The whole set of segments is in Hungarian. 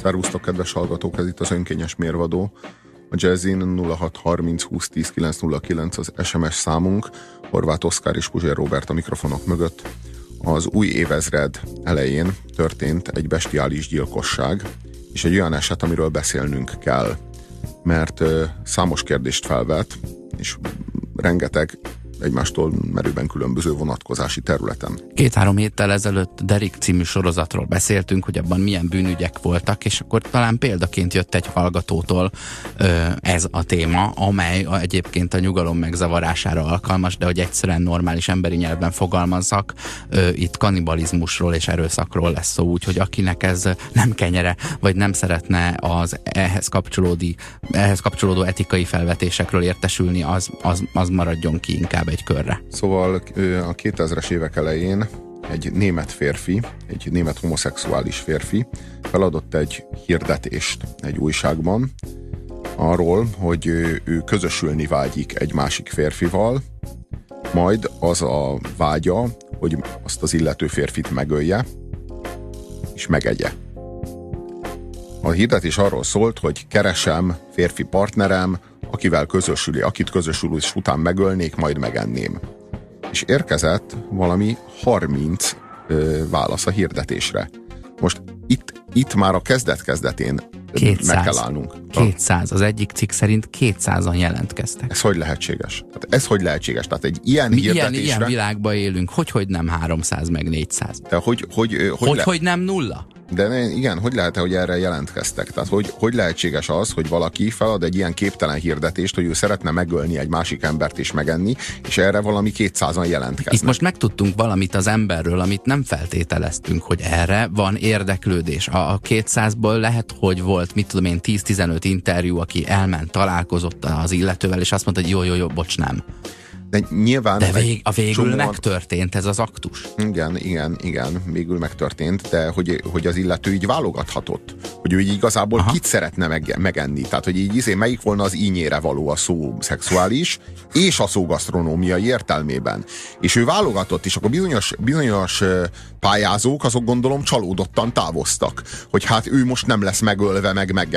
Szervusztok, kedves hallgatók, ez itt az önkényes mérvadó. A Jazzin 0630 20 10 909 az SMS számunk, Horváth Oszkár és Puzsér Róbert a mikrofonok mögött. Az új évezred elején történt egy bestiális gyilkosság, és egy olyan eset, amiről beszélnünk kell, mert számos kérdést felvet, és rengeteg egymástól merőben különböző vonatkozási területen. 2-3 héttel ezelőtt Derrick című sorozatról beszéltünk, hogy abban milyen bűnügyek voltak, és akkor talán példaként jött egy hallgatótól ez a téma, amely egyébként a nyugalom megzavarására alkalmas, de hogy egyszerűen normális emberi nyelven fogalmazzak, itt kannibalizmusról és erőszakról lesz szó, úgyhogy akinek ez nem kenyere, vagy nem szeretne az ehhez kapcsolódó etikai felvetésekről értesülni, az maradjon ki inkább egy körre. Szóval a 2000-es évek elején egy német férfi, egy német homoszexuális férfi feladott egy hirdetést egy újságban arról, hogy ő közösülni vágyik egy másik férfival, majd az a vágya, hogy azt az illető férfit megölje és megegye. A hirdetés arról szólt, hogy keresem férfi partnerem, akit közösülés után megölnék, majd megenném. És érkezett valami 30 válasz a hirdetésre. Most itt már a kezdet-kezdetén 200. meg kell állnunk. 200. Az egyik cikk szerint 200-an jelentkeztek. Ez hogy lehetséges? Tehát egy ilyen hirdetésre... Ilyen világban élünk. Hogy nem 300 meg 400? De hogy nem nulla? De igen, hogy lehet, hogy erre jelentkeztek? Tehát hogy lehetséges az, hogy valaki felad egy ilyen képtelen hirdetést, hogy ő szeretne megölni egy másik embert és megenni, és erre valami 200-an jelentkeznek. Itt most megtudtunk valamit az emberről, amit nem feltételeztünk, hogy erre van érdeklődés. A 200-ból lehet, hogy volt, mit tudom én, 10-15 interjú, aki elment, találkozott az illetővel, és azt mondta, hogy jó, bocs, nem. De nyilván... De végül megtörtént ez az aktus. Igen, végül megtörtént, de hogy az illető így válogathatott, hogy ő így igazából kit szeretne megenni. Tehát, hogy így melyik volna az ínyére való a szó szexuális, és a szó gasztronómiai értelmében. És ő válogatott, és akkor bizonyos pályázók, azok gondolom csalódottan távoztak, hogy hát ő most nem lesz megölve,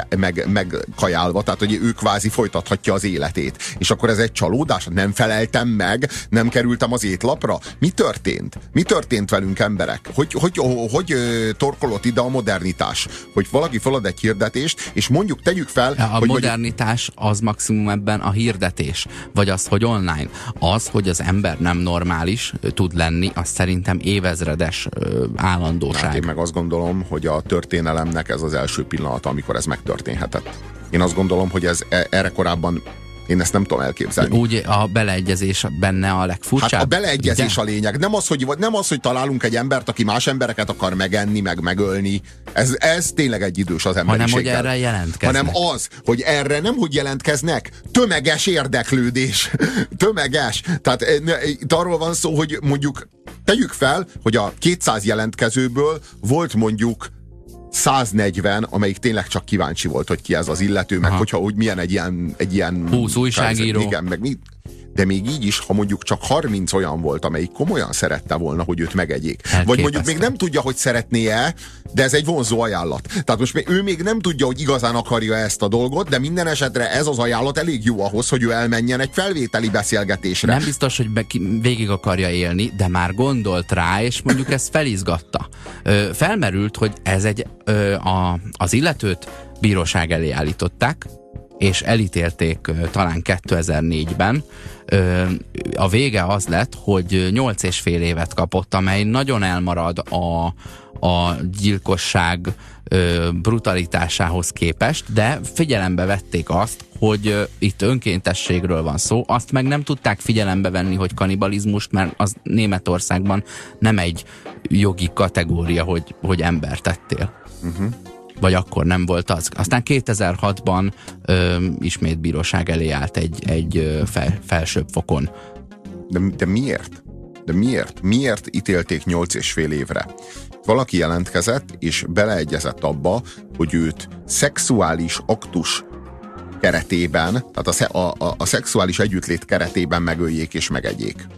meg kajálva, tehát hogy ő kvázi folytathatja az életét. És akkor ez egy csalódás? Nem feleltem meg, nem kerültem az étlapra? Mi történt? Mi történt velünk, emberek? Hogy torkolott ide a modernitás? Hogy valaki felad egy hirdetést, és mondjuk tegyük fel... A modernitás az maximum ebben a hirdetés, vagy az, hogy online. Az, hogy az ember nem normális tud lenni, az szerintem évezredes állandóság. Hát én meg azt gondolom, hogy a történelemnek ez az első pillanata, amikor ez megtörténhetett. Én azt gondolom, hogy erre korábban én ezt nem tudom elképzelni. Úgy a beleegyezés benne a legfurcsább? Hát a beleegyezés a lényeg. Nem az, hogy találunk egy embert, aki más embereket akar megenni, meg megölni. Ez tényleg egy idős az emberiséggel. Hanem, hogy erre jelentkeznek. Hanem az, hogy erre nem hogy jelentkeznek. Tömeges érdeklődés. Tömeges. Tehát itt arról van szó, hogy mondjuk tegyük fel, hogy a 200 jelentkezőből volt mondjuk 140, amelyik tényleg csak kíváncsi volt, hogy ki ez az illető, meg hogy milyen egy ilyen 20 újságíró. Igen, meg mi. De még így is, ha mondjuk csak 30 olyan volt, amelyik komolyan szerette volna, hogy őt megegyék. Elképesztő. Vagy mondjuk még nem tudja, hogy szeretné-e, de ez egy vonzó ajánlat. Tehát most ő még nem tudja, hogy igazán akarja ezt a dolgot, de minden esetre ez az ajánlat elég jó ahhoz, hogy ő elmenjen egy felvételi beszélgetésre. Nem biztos, hogy végig akarja élni, de már gondolt rá, és mondjuk ezt felizgatta. Felmerült, hogy ez az illetőt bíróság elé állították, és elítélték talán 2004-ben. A vége az lett, hogy 8,5 évet kapott, amely nagyon elmarad a gyilkosság brutalitásához képest, de figyelembe vették azt, hogy itt önkéntességről van szó, azt meg nem tudták figyelembe venni, hogy kannibalizmust, mert az Németországban nem egy jogi kategória, hogy embert tettél. Vagy akkor nem volt az. Aztán 2006-ban ismét bíróság elé állt egy felsőbb fokon. De miért? Miért ítélték 8,5 évre? Valaki jelentkezett, és beleegyezett abba, hogy őt szexuális aktus keretében, tehát a szexuális együttlét keretében megöljék és megegyék.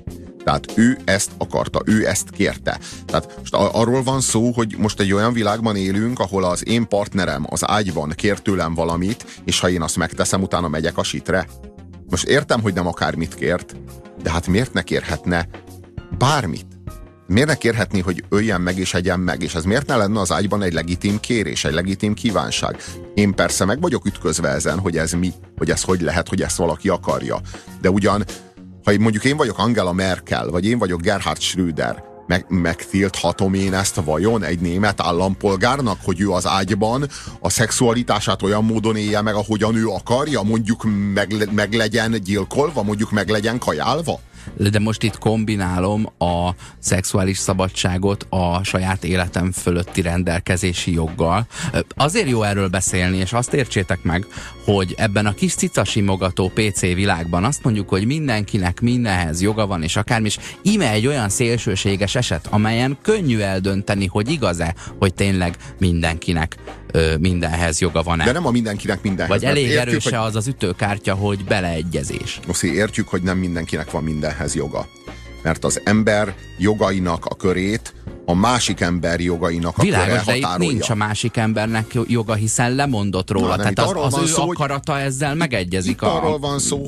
Tehát ő ezt akarta, ő ezt kérte. Tehát most arról van szó, hogy most egy olyan világban élünk, ahol az én partnerem az ágyban kér tőlem valamit, és ha én azt megteszem, utána megyek a sitre. Most értem, hogy nem akármit kért, de hát miért ne kérhetne bármit? Miért ne kérhetné, hogy öljen meg és egyen meg? És ez miért ne lenne az ágyban egy legitim kérés, egy legitim kívánság? Én persze meg vagyok ütközve ezen, hogy ez mi, hogy ez hogy lehet, hogy ezt valaki akarja. De ugyan, ha mondjuk én vagyok Angela Merkel, vagy én vagyok Gerhard Schröder, megtilthatom én ezt vajon egy német állampolgárnak, hogy ő az ágyban a szexualitását olyan módon élje meg, ahogyan ő akarja, mondjuk meg legyen gyilkolva, mondjuk meg legyen kajálva? De most itt kombinálom a szexuális szabadságot a saját életem fölötti rendelkezési joggal. Azért jó erről beszélni, és azt értsétek meg, hogy ebben a kis cicasimogató PC világban azt mondjuk, hogy mindenkinek mindenhez joga van, és akármi, és íme egy olyan szélsőséges eset, amelyen könnyű eldönteni, hogy igaz-e, hogy tényleg mindenkinek mindenhez joga van-e. De nem a mindenkinek mindenhez. Vagy elég erőse az az ütőkártya, hogy beleegyezés. Most értjük, hogy nem mindenkinek van mindenhez joga. Mert az ember jogainak a körét a másik ember jogainak a köre határolja. De itt nincs a másik embernek joga, hiszen lemondott róla. Tehát az ő akarata ezzel megegyezik. Itt arról van szó,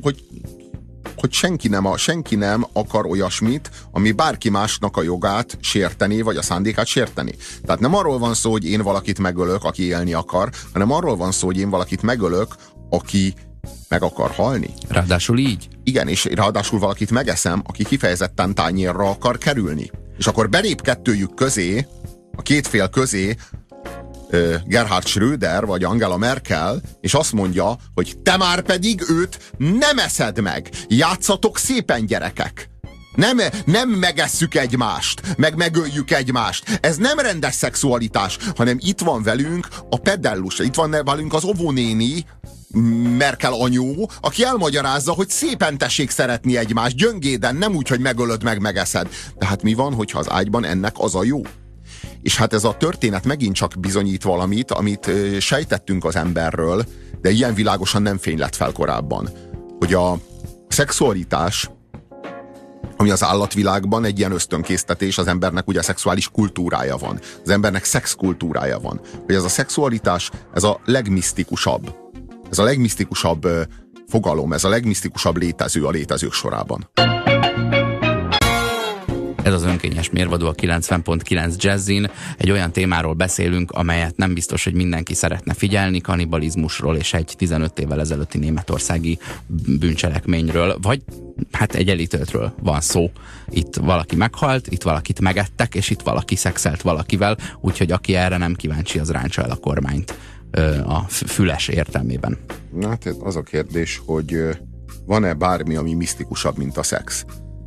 hogy senki nem akar olyasmit, ami bárki másnak a jogát sértené, vagy a szándékát sérteni. Tehát nem arról van szó, hogy én valakit megölök, aki élni akar, hanem arról van szó, hogy én valakit megölök, aki meg akar halni. Ráadásul így? Igen, és ráadásul valakit megeszem, aki kifejezetten tányérra akar kerülni. És akkor belép kettőjük közé, a két fél közé Gerhard Schröder vagy Angela Merkel, és azt mondja, hogy te már pedig őt nem eszed meg. Játszatok szépen, gyerekek. Nem megesszük egymást, meg megöljük egymást. Ez nem rendes szexualitás, hanem itt van velünk a pedellus, itt van velünk az óvónéni, Merkel anyó, aki elmagyarázza, hogy szépen tessék szeretni egymást, gyöngéden, nem úgy, hogy megölöd, megeszed. De hát mi van, hogyha az ágyban ennek az a jó? És hát ez a történet megint csak bizonyít valamit, amit sejtettünk az emberről, de ilyen világosan nem fénylett fel korábban. Hogy a szexualitás, ami az állatvilágban egy ilyen ösztönkésztetés, az embernek ugye szexuális kultúrája van. Az embernek szexkultúrája van. Hogy ez a szexualitás, ez a legmisztikusabb. Ez a legmisztikusabb fogalom, ez a legmisztikusabb létező a létezők sorában. Ez az önkényes mérvadó a 90.9 Jazzin. Egy olyan témáról beszélünk, amelyet nem biztos, hogy mindenki szeretne figyelni, kannibalizmusról és egy 15 évvel ezelőtti németországi bűncselekményről, vagy hát egy elítéltről van szó. Itt valaki meghalt, itt valakit megettek, és itt valaki szexelt valakivel, úgyhogy aki erre nem kíváncsi, az ráncsa el a kormányt a füles értelmében. Hát az a kérdés, hogy van-e bármi, ami misztikusabb, mint a szex?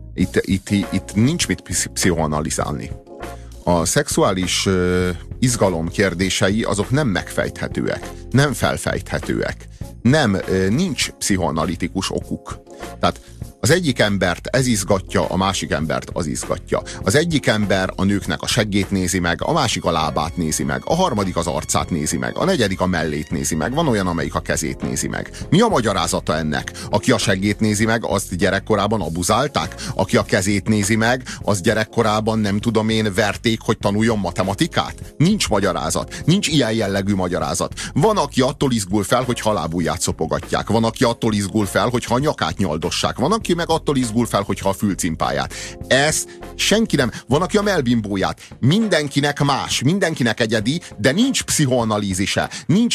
Itt nincs mit pszichoanalizálni. A szexuális izgalom kérdései azok nem megfejthetőek, nem felfejthetőek, nincs pszichoanalitikus okuk. Tehát az egyik embert ez izgatja, a másik embert az izgatja. Az egyik ember a nőknek a seggét nézi meg, a másik a lábát nézi meg, a harmadik az arcát nézi meg, a negyedik a mellét nézi meg, van olyan, amelyik a kezét nézi meg. Mi a magyarázata ennek? Aki a seggét nézi meg, azt gyerekkorában abuzálták? Aki a kezét nézi meg, az gyerekkorában nem tudom én verték, hogy tanuljon matematikát? Nincs magyarázat. Nincs ilyen jellegű magyarázat. Van, aki attól izgul fel, hogy lábujját szopogatják. Van, aki attól izgul fel, hogyha a nyakát nyaldossák. Van, aki meg attól izgul fel, hogyha a fülcimpáját. Ez senki nem. Van, aki a melbimbóját. Mindenkinek más, mindenkinek egyedi, de nincs pszichoanalízise.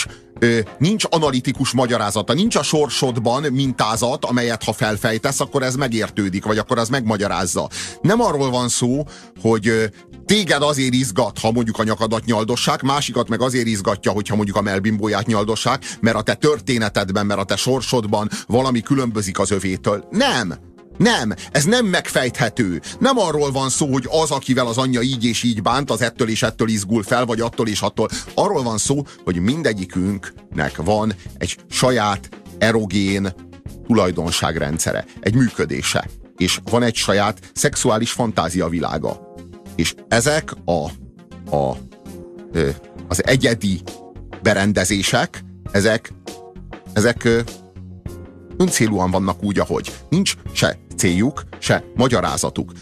Nincs analitikus magyarázata, nincs a sorsodban mintázat, amelyet ha felfejtesz, akkor ez megértődik, vagy akkor az megmagyarázza. Nem arról van szó, hogy téged azért izgat, ha mondjuk a nyakadat nyaldossák, másikat meg azért izgatja, hogyha mondjuk a melbimbóját nyaldossák, mert a te történetedben, mert a te sorsodban valami különbözik az övétől. Nem, ez nem megfejthető. Nem arról van szó, hogy az, akivel az anyja így és így bánt, az ettől és ettől izgul fel, vagy attól és attól. Arról van szó, hogy mindegyikünknek van egy saját erogén tulajdonságrendszere, egy működése. És van egy saját szexuális fantázia világa. És ezek az egyedi berendezések, ezek öncélúan vannak úgy, ahogy. Nincs se céljuk, se magyarázatuk.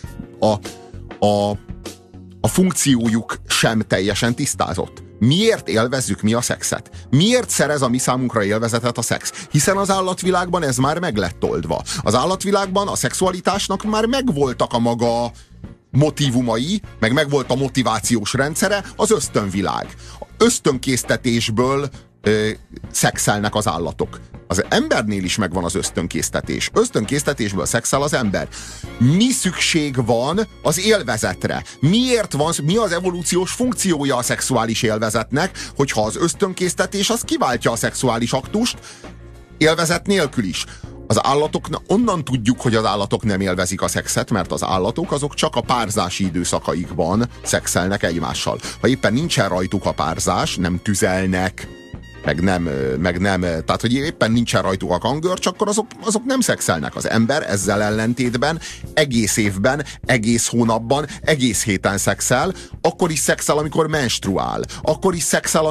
A funkciójuk sem teljesen tisztázott. Miért élvezzük mi a szexet? Miért szerez a mi számunkra élvezetet a szex? Hiszen az állatvilágban ez már meg lett oldva. Az állatvilágban a szexualitásnak már megvoltak a maga motívumai, meg megvolt a motivációs rendszere, az ösztönvilág. Ösztönkésztetésből szexelnek az állatok. Az embernél is megvan az ösztönkésztetés. Ösztönkésztetésből szexel az ember. Mi szükség van az élvezetre? Miért van, mi az evolúciós funkciója a szexuális élvezetnek, hogyha az ösztönkésztetés az kiváltja a szexuális aktust, élvezet nélkül is? Az állatok, onnan tudjuk, hogy az állatok nem élvezik a szexet, mert az állatok azok csak a párzási időszakaikban szexelnek egymással. Ha éppen nincsen rajtuk a párzás, nem tüzelnek, meg nem, tehát hogy éppen nincsen rajtuk a kangörcs, akkor azok nem szexelnek. Az ember ezzel ellentétben egész évben, egész hónapban, egész héten szexel, akkor is szexel, amikor menstruál, akkor is szexel,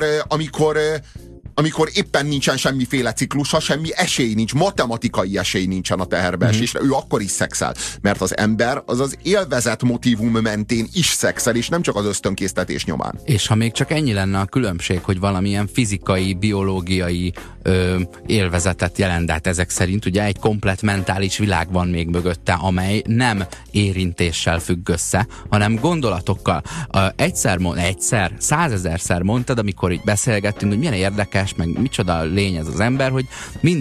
amikor éppen nincsen semmiféle ciklusa, semmi esély nincs, matematikai esély nincsen a teherbeesésre, ő akkor is szexel. Mert az ember az élvezet motívum mentén is szexel, és nem csak az ösztönkésztetés nyomán. És ha még csak ennyi lenne a különbség, hogy valamilyen fizikai, biológiai élvezetet jelent, de hát ezek szerint ugye egy komplett mentális világ van még mögötte, amely nem érintéssel függ össze, hanem gondolatokkal. Egyszer, 100 000-szer mondtad, amikor így beszélgettünk, hogy milyen érdekes, meg micsoda lény ez az ember, hogy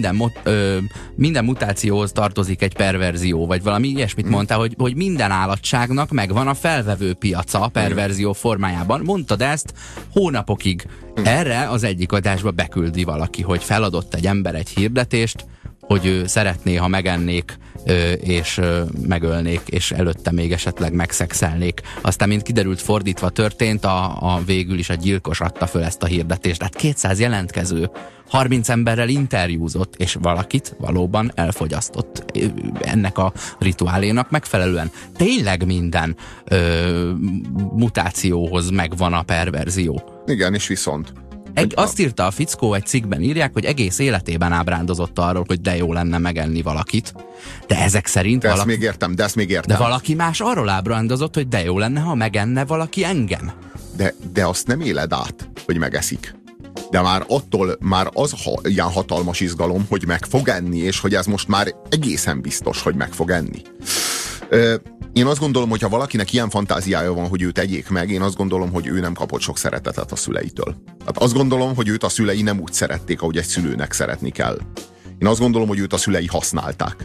minden mutációhoz tartozik egy perverzió, vagy valami ilyesmit mondtál, hogy minden állatságnak megvan a felvevő piaca a perverzió formájában. Mondtad ezt hónapokig. Erre az egyik adásba beküldi valaki, hogy feladott egy ember egy hirdetést, hogy ő szeretné, ha megennék, és megölnék, és előtte még esetleg megszexelnék. Aztán, mint kiderült, fordítva történt, a végül is a gyilkos adta föl ezt a hirdetést. Tehát 200 jelentkező 30 emberrel interjúzott, és valakit valóban elfogyasztott ennek a rituálénak megfelelően. Tényleg minden mutációhoz megvan a perverzió. Igen, és viszont Azt írta a fickó, egy cikkben írják, hogy egész életében ábrándozott arról, hogy de jó lenne megenni valakit. De ezek szerint ezt még értem. De valaki más arról ábrándozott, hogy de jó lenne, ha megenne valaki engem. De azt nem éled át, hogy megeszik. De már attól az ilyen hatalmas izgalom, hogy meg fog enni, és hogy ez most már egészen biztos, hogy meg fog enni. Én azt gondolom, hogy ha valakinek ilyen fantáziája van, hogy őt tegyék meg, én azt gondolom, hogy ő nem kapott sok szeretetet a szüleitől. Hát azt gondolom, hogy őt a szülei nem úgy szerették, ahogy egy szülőnek szeretni kell. Én azt gondolom, hogy őt a szülei használták.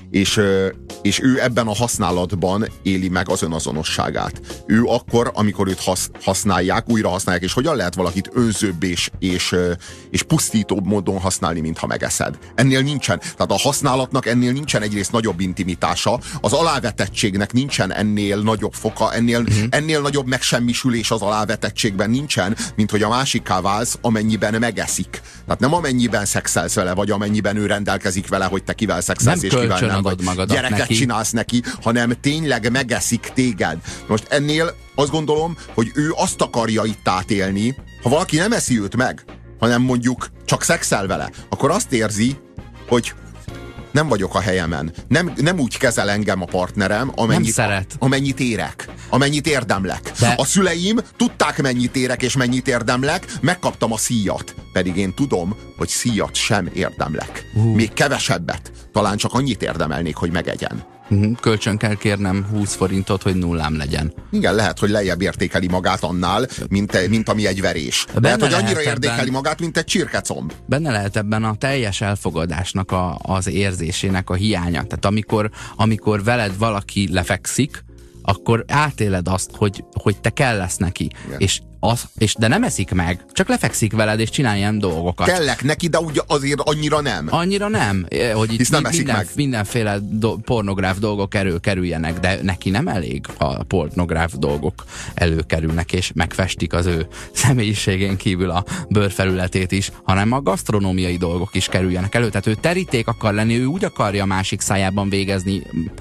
És ő ebben a használatban éli meg az önazonosságát. Ő akkor, amikor őt használják, újra használják, és hogyan lehet valakit önzőbb és pusztítóbb módon használni, mintha megeszed. Ennél nincsen. Tehát a használatnak ennél nincsen egyrészt nagyobb intimitása, az alávetettségnek nincsen ennél nagyobb foka, ennél nagyobb megsemmisülés az alávetettségben nincsen, mint hogy a másikká válsz, amennyiben megeszik. Tehát nem amennyiben szexelsz vele, vagy amennyiben ő rendelkezik vele, hogy te kivel szexelsz, és kivel nem, vagy gyereket neki csinálsz neki, hanem tényleg megeszik téged. Most ennél azt gondolom, hogy ő azt akarja itt átélni, ha valaki nem eszi őt meg, hanem mondjuk csak szexel vele, akkor azt érzi, hogy nem vagyok a helyemen. Nem úgy kezel engem a partnerem, amennyit érek, amennyit érdemlek. De a szüleim tudták, mennyit érek és mennyit érdemlek, megkaptam a szíjat. Pedig én tudom, hogy szíjat sem érdemlek. Még kevesebbet. Talán csak annyit érdemelnék, hogy megegyen. Kölcsön kell kérnem 20 forintot, hogy nullám legyen. Igen, lehet, hogy lejjebb értékeli magát annál, mint ami egy verés. Lehet, hogy annyira értékeli magát, mint egy csirkecomb. Benne lehet ebben a teljes elfogadásnak az érzésének a hiánya. Tehát amikor veled valaki lefekszik, akkor átéled azt, hogy te kell lesz neki. De nem eszik meg, csak lefekszik veled, és csinál ilyen dolgokat. Kellek neki, de ugye azért annyira nem. Annyira nem, hogy itt nem mindenféle pornográf dolgok előkerüljenek, de neki nem elég, ha a pornográf dolgok előkerülnek, és megfestik az ő személyiségén kívül a bőrfelületét is, hanem a gasztronómiai dolgok is kerüljenek elő. Tehát ő teríték akar lenni, ő úgy akarja a másik szájában végezni,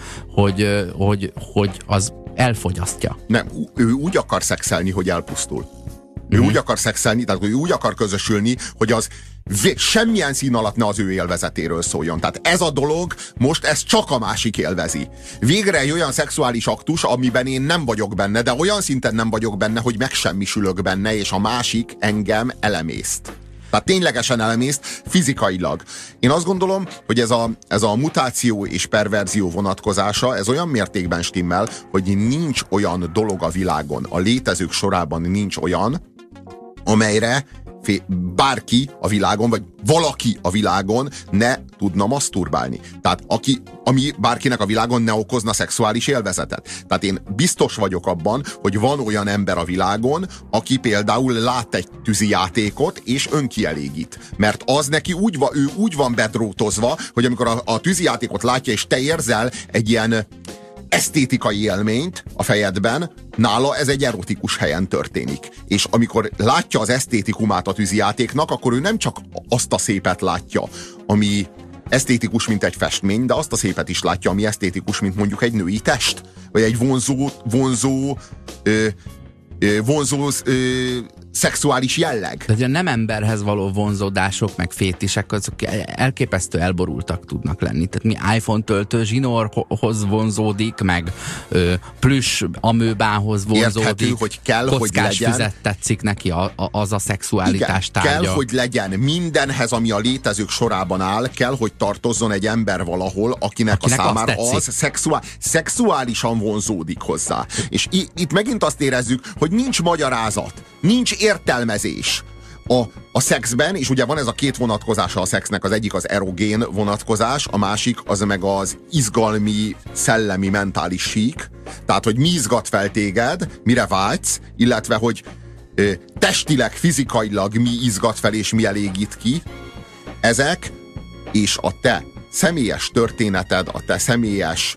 hogy az elfogyasztja. Nem, ő úgy akar szexelni, hogy elpusztul. Ő úgy akar szexelni, tehát ő úgy akar közösülni, hogy az semmilyen szín alatt ne az ő élvezetéről szóljon. Tehát ez a dolog, most ez csak a másik élvezi. Végre egy olyan szexuális aktus, amiben én nem vagyok benne, de olyan szinten nem vagyok benne, hogy megsemmisülök benne, és a másik engem elemészt. Tehát ténylegesen elemészt fizikailag. Én azt gondolom, hogy ez a mutáció és perverzió vonatkozása, ez olyan mértékben stimmel, hogy nincs olyan dolog a világon, a létezők sorában nincs olyan, amelyre bárki a világon, vagy valaki a világon ne tudna maszturbálni. Tehát ami bárkinek a világon ne okozna szexuális élvezetet. Tehát én biztos vagyok abban, hogy van olyan ember a világon, aki például lát egy tűzijátékot, és önkielégít. Mert az neki ő úgy van bedrótozva, hogy amikor a tűzijátékot látja, és te érzel egy ilyen esztétikai élményt a fejedben, nála ez egy erotikus helyen történik. És amikor látja az esztétikumát a tűzijátéknak, akkor ő nem csak azt a szépet látja, ami esztétikus, mint egy festmény, de azt a szépet is látja, ami esztétikus, mint mondjuk egy női test, vagy egy vonzó szexuális jelleg. Tehát a nem emberhez való vonzódások, meg fétisek, azok elképesztő elborultak tudnak lenni. Tehát mi iPhone töltő zsinórhoz vonzódik, meg plüss amőbához vonzódik. Érthető, hogy kell, hogy legyen. Füzet tetszik neki az a szexualitás tárgya. Kell, hogy legyen mindenhez, ami a létezők sorában áll, kell, hogy tartozzon egy ember valahol, akinek a számára az szexuálisan vonzódik hozzá. És itt megint azt érezzük, hogy nincs magyarázat, nincs értelmezés a szexben, és ugye van ez a két vonatkozása a szexnek, az egyik az erogén vonatkozás, a másik az meg az izgalmi, szellemi, mentális sík, tehát hogy mi izgat fel téged, mire vágysz, illetve hogy testileg, fizikailag mi izgat fel és mi elégít ki, ezek és a te személyes történeted, a te személyes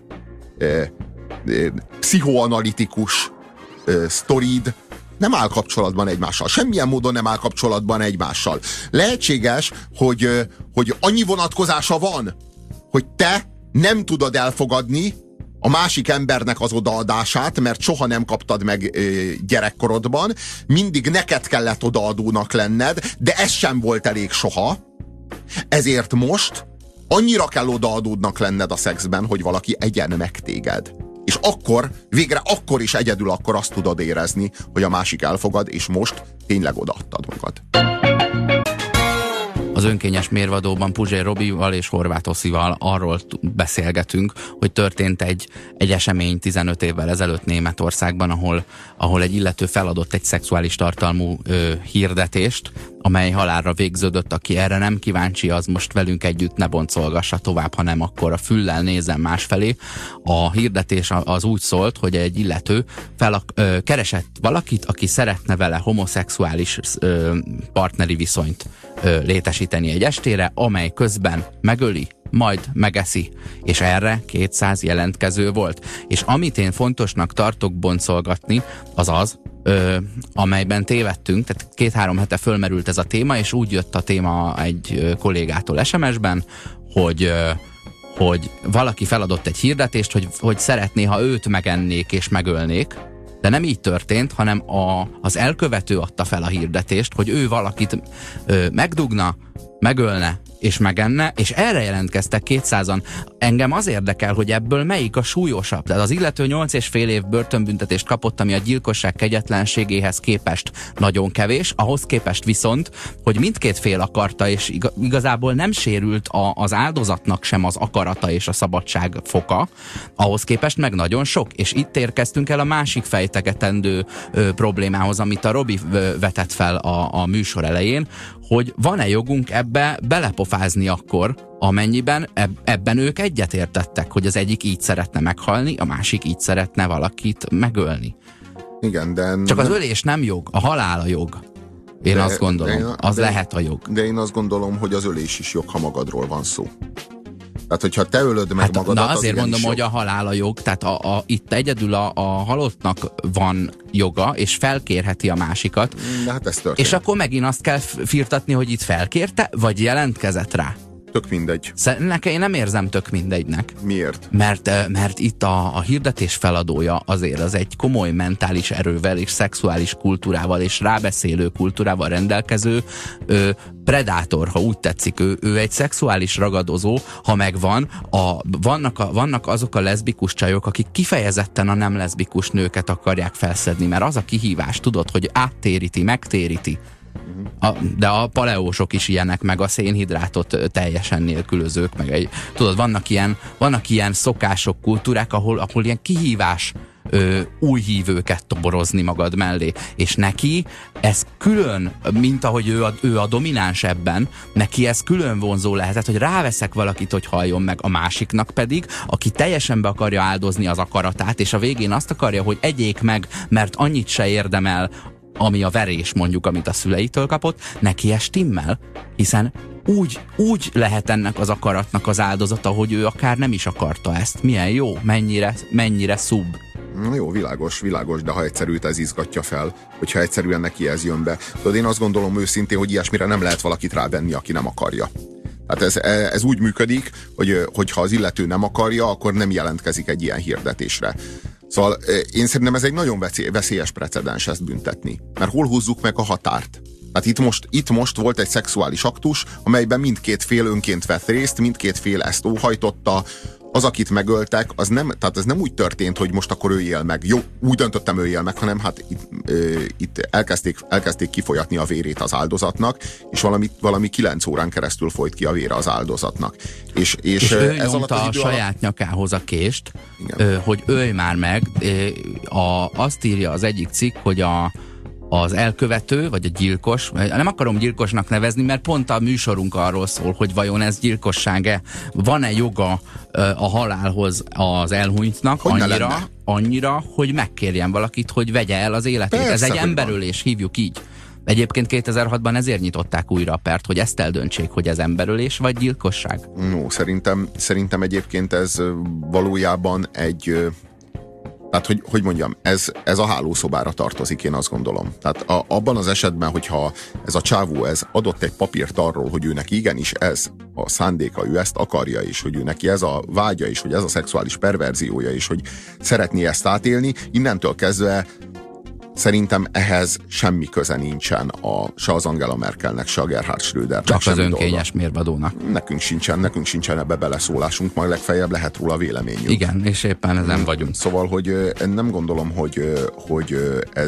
pszichoanalitikus sztorid nem áll kapcsolatban egymással. Semmilyen módon nem áll kapcsolatban egymással. Lehetséges, hogy annyi vonatkozása van, hogy te nem tudod elfogadni a másik embernek az odaadását, mert soha nem kaptad meg gyerekkorodban, mindig neked kellett odaadónak lenned, de ez sem volt elég soha, ezért most annyira kell odaadódnak lenned a szexben, hogy valaki egyen meg téged. És végre akkor is egyedül akkor azt tudod érezni, hogy a másik elfogad, és most tényleg odaadtad magad. Az önkényes mérvadóban Puzsér Robival és Horváth Oszival arról beszélgetünk, hogy történt egy esemény 15 évvel ezelőtt Németországban, ahol egy illető feladott egy szexuális tartalmú hirdetést, amely halálra végződött. Aki erre nem kíváncsi, az most velünk együtt ne boncolgassa tovább, hanem akkor a füllel nézzen másfelé. A hirdetés az úgy szólt, hogy egy illető keresett valakit, aki szeretne vele homoszexuális partneri viszonyt létesíteni egy estére, amely közben megöli, majd megeszi. És erre 200 jelentkező volt. És amit én fontosnak tartok boncolgatni, az, amelyben tévedtünk, tehát 2-3 hete fölmerült ez a téma, és úgy jött a téma egy kollégától SMS-ben, hogy valaki feladott egy hirdetést, hogy szeretné, ha őt megennék és megölnék, de nem így történt, hanem az elkövető adta fel a hirdetést, hogy ő valakit megdugna, megölne és megenne, és erre jelentkeztek 200-an. Engem az érdekel, hogy ebből melyik a súlyosabb. Tehát az illető 8,5 év börtönbüntetést kapott, ami a gyilkosság kegyetlenségéhez képest nagyon kevés, ahhoz képest viszont, hogy mindkét fél akarta, és igazából nem sérült az áldozatnak sem az akarata és a szabadság foka, ahhoz képest meg nagyon sok. És itt érkeztünk el a másik fejtegetendő problémához, amit a Robi vetett fel a műsor elején, hogy van-e jogunk ebbe belepofázni akkor, amennyiben ebben ők egyetértettek, hogy az egyik így szeretne meghalni, a másik így szeretne valakit megölni. Igen, de... Csak az ölés nem jog, a halál a jog. Én azt gondolom, lehet a jog. De én azt gondolom, hogy az ölés is jog, ha magadról van szó. Tehát, hogyha te ölöd meg magadat... Na azért mondom, hogy a halál a jog, tehát itt egyedül a halottnak van joga, és felkérheti a másikat. De hát ez történt. És akkor megint azt kell firtatni, hogy itt felkérte, vagy jelentkezett rá. Tök mindegy. Nekem én nem érzem tök mindegynek. Miért? Mert itt a hirdetés feladója azért az egy komoly mentális erővel és szexuális kultúrával és rábeszélő kultúrával rendelkező predátor, ha úgy tetszik. Ő egy szexuális ragadozó, ha megvan, vannak azok a leszbikus csajok, akik kifejezetten a nem leszbikus nőket akarják felszedni, mert az a kihívás, tudod, hogy áttéríti, megtéríti. De a paleósok is ilyenek, meg a szénhidrátot teljesen nélkülözők, meg tudod, vannak ilyen szokások, kultúrák, ahol ilyen kihívás új hívőket toborozni magad mellé. És neki ez külön, mint ahogy ő a domináns ebben, neki ez külön vonzó lehetett, hogy ráveszek valakit, hogy halljon meg, a másiknak pedig, aki teljesen be akarja áldozni az akaratát, és a végén azt akarja, hogy egyék meg, mert annyit se érdemel, ami a verés mondjuk, amit a szüleitől kapott, neki ez stimmel, hiszen úgy lehet ennek az akaratnak az áldozata, hogy ő akár nem is akarta ezt. Milyen jó, mennyire szub. Jó, világos, de ha egyszerűt ez izgatja fel, hogyha egyszerűen neki ez jön be. Tudod, én azt gondolom őszintén, hogy ilyesmire nem lehet valakit rávenni, aki nem akarja. Tehát ez úgy működik, hogy ha az illető nem akarja, akkor nem jelentkezik egy ilyen hirdetésre. Szóval én szerintem ez egy nagyon veszélyes precedens ezt büntetni. Mert hol húzzuk meg a határt? Tehát itt most volt egy szexuális aktus, amelyben mindkét fél önként vett részt, mindkét fél ezt óhajtotta. Az, akit megöltek, tehát ez nem úgy történt, hogy most akkor öljél meg. Jó, úgy döntöttem, öljél meg, hanem hát itt elkezdték kifolyatni a vérét az áldozatnak, és valami 9 órán keresztül folyt ki a vére az áldozatnak. És ő ez nyomta a saját nyakához a kést, hogy ölj már meg. Azt írja az egyik cikk, hogy az elkövető, vagy a gyilkos, nem akarom gyilkosnak nevezni, mert pont a műsorunk arról szól, hogy vajon ez gyilkosság-e, van-e joga a halálhoz az elhunytnak annyira, hogy megkérjen valakit, hogy vegye el az életét. Persze, ez egy emberölés, hívjuk így. Egyébként 2006-ban ezért nyitották újra a pert, hogy ezt eldöntsék, hogy ez emberölés vagy gyilkosság. No, szerintem egyébként ez valójában egy... Tehát, hogy mondjam, ez a hálószobára tartozik, én azt gondolom. Tehát abban az esetben, hogyha ez a csávó adott egy papírt arról, hogy őnek igenis ez a szándéka, ő ezt akarja is, hogy ő neki ez a vágya is, hogy ez a szexuális perverziója is, hogy szeretné ezt átélni, innentől kezdve szerintem ehhez semmi köze nincsen se az Angela Merkelnek, se a Gerhard Schrödernek. Csak az önkényes mérvadónak. Nekünk sincsen ebbe beleszólásunk, majd legfeljebb lehet róla véleményünk. Igen, és éppen ezen vagyunk. Szóval, hogy nem gondolom, hogy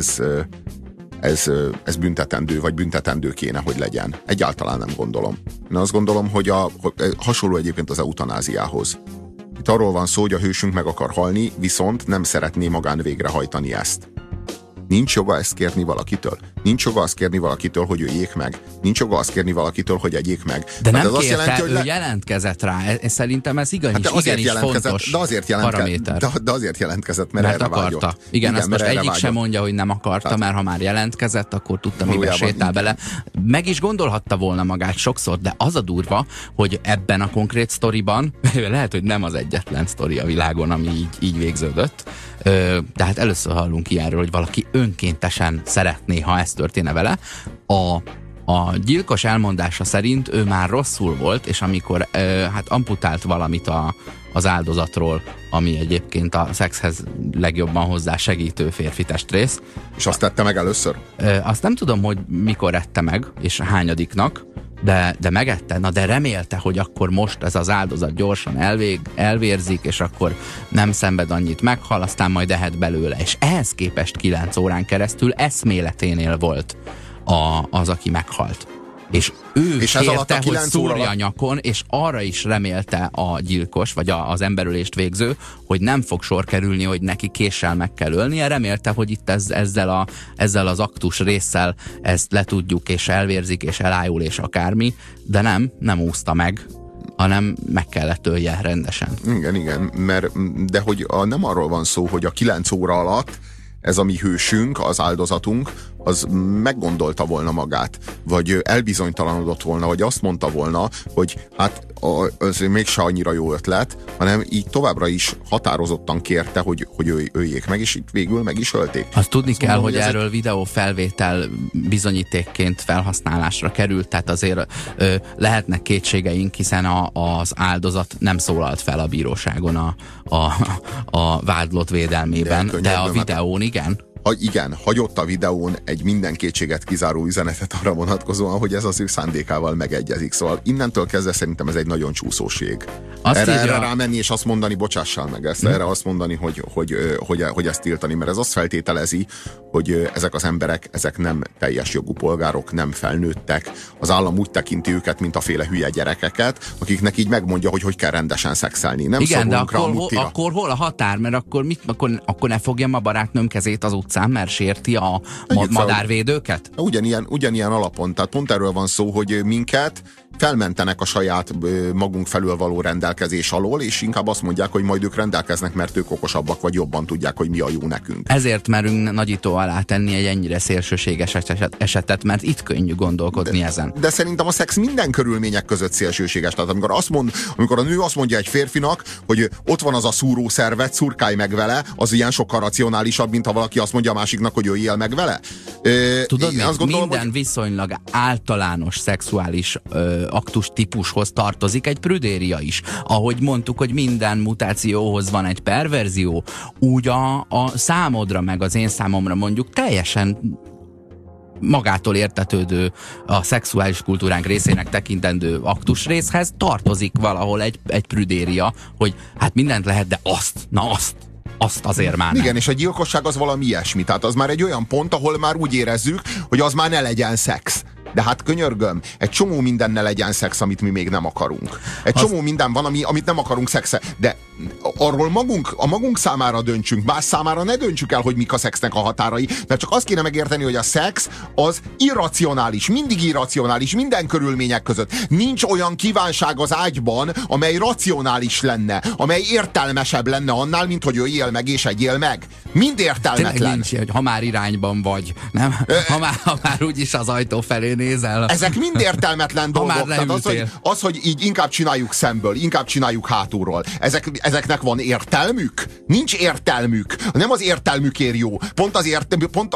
ez büntetendő, vagy büntetendő kéne, hogy legyen. Egyáltalán nem gondolom. Én azt gondolom, hogy hasonló egyébként az eutanáziához. Itt arról van szó, hogy a hősünk meg akar halni, viszont nem szeretné magán végrehajtani ezt. Nincs joga ezt kérni valakitől. Nincs joga azt kérni valakitől, hogy öljék meg. Nincs joga azt kérni valakitől, hogy egyék meg. De nem kérte, jelenti, ő jelentkezett rá. Szerintem ez igenis fontos paraméter. De azért jelentkezett, mert erre akarta. Vágyott. Igen, azt most egyik sem mondja, hogy nem akarta, mert ha már jelentkezett, akkor tudta, mibe sétál bele. Meg is gondolhatta volna magát sokszor, de az a durva, hogy ebben a konkrét sztoriban, lehet, hogy nem az egyetlen sztori a világon, ami így végződött, de hát először hallunk ilyenről, hogy valaki önkéntesen szeretné, ha ez történne vele. A gyilkos elmondása szerint ő már rosszul volt, és amikor hát amputált valamit az áldozatról, ami egyébként a szexhez legjobban hozzá segítő férfi testrész. És azt tette meg először? Azt nem tudom, hogy mikor ette meg, és hányadiknak, de megette, de remélte, hogy akkor most ez az áldozat gyorsan elvérzik, és akkor nem szenved annyit, meghal, aztán majd ehet belőle. És ehhez képest 9 órán keresztül eszméleténél volt az, aki meghalt. És ő kérte, hogy szúrja nyakon, és arra is remélte a gyilkos, vagy az emberölést végző, hogy nem fog sor kerülni, hogy neki késsel meg kell ölnie. Remélte, hogy itt ezzel az aktus résszel ezt letudjuk, és elvérzik, és elájul, és akármi, de nem úszta meg, hanem meg kellett ölje rendesen. Igen, de hogy nem arról van szó, hogy a 9 óra alatt ez a mi hősünk, az áldozatunk, az meggondolta volna magát, vagy elbizonytalanodott volna, vagy azt mondta volna, hogy hát az mégse annyira jó ötlet, hanem így továbbra is határozottan kérte, hogy öljék meg, és itt végül meg is ölték. Azt tudni kell, mondom, hogy erről videófelvétel bizonyítékként felhasználásra került, tehát azért lehetnek kétségeink, hiszen az áldozat nem szólalt fel a bíróságon a vádlott védelmében, de a videón igen. Igen, hagyott a videón egy minden kétséget kizáró üzenetet arra vonatkozóan, hogy ez az ő szándékával megegyezik. Szóval innentől kezdve szerintem ez egy nagyon csúszóség. Erre rámenni és azt mondani, bocsássál meg ezt, erre azt mondani, hogy ezt tiltani, mert ez azt feltételezi, hogy ezek az emberek, ezek nem teljes jogú polgárok, nem felnőttek. Az állam úgy tekinti őket, mint a féle hülye gyerekeket, akiknek így megmondja, hogy kell rendesen szexelni. Nem igen, de akkor hol a határ? Mert akkor ne fogjam a barátnőm kezét az utcán, mert sérti a madárvédőket? Ugyanilyen alapon. Tehát pont erről van szó, hogy minket felmentenek a saját magunk felül való rendelkezés alól, és inkább azt mondják, hogy majd ők rendelkeznek, mert ők okosabbak, vagy jobban tudják, hogy mi a jó nekünk. Ezért merünk nagyító alá tenni egy ennyire szélsőséges esetet, mert itt könnyű gondolkodni ezen. De szerintem a szex minden körülmények között szélsőséges. Tehát amikor a nő azt mondja egy férfinak, hogy ott van az a szúrószervet, szurkálj meg vele, az ilyen sokkal racionálisabb, mint ha valaki azt mondja a másiknak, hogy öljél meg vele. Tudod, minden viszonylag általános szexuális aktus típushoz tartozik egy prüdéria is. Ahogy mondtuk, hogy minden mutációhoz van egy perverzió, úgy a számodra, meg az én számomra mondjuk teljesen magától értetődő, a szexuális kultúránk részének tekintendő aktusrészhez tartozik valahol egy prüdéria, hogy hát mindent lehet, de azt azért már nem. Igen, és a gyilkosság az valami ilyesmi. Tehát az már egy olyan pont, ahol már úgy érezzük, hogy az már ne legyen szex. De hát könyörgöm, egy csomó mindennel legyen szex, amit mi még nem akarunk. Csomó minden van, amit nem akarunk szexe. De arról a magunk számára döntsünk, más számára ne döntsük el, hogy mik a szexnek a határai, mert csak azt kéne megérteni, hogy a szex az irracionális, mindig irracionális, minden körülmények között. Nincs olyan kívánság az ágyban, amely racionális lenne, amely értelmesebb lenne annál, mint hogy öljél meg és egyél meg. Mind értelmetlen. Tényleg nincs, hogy ha már irányban vagy, nem? Ha már úgyis az ajtó felé nézel. Ezek mind értelmetlen dolgok. Tehát az, hogy így inkább csináljuk szemből, inkább csináljuk hátulról. Ezeknek van értelmük? Nincs értelmük. Nem az értelmükért jó. Pont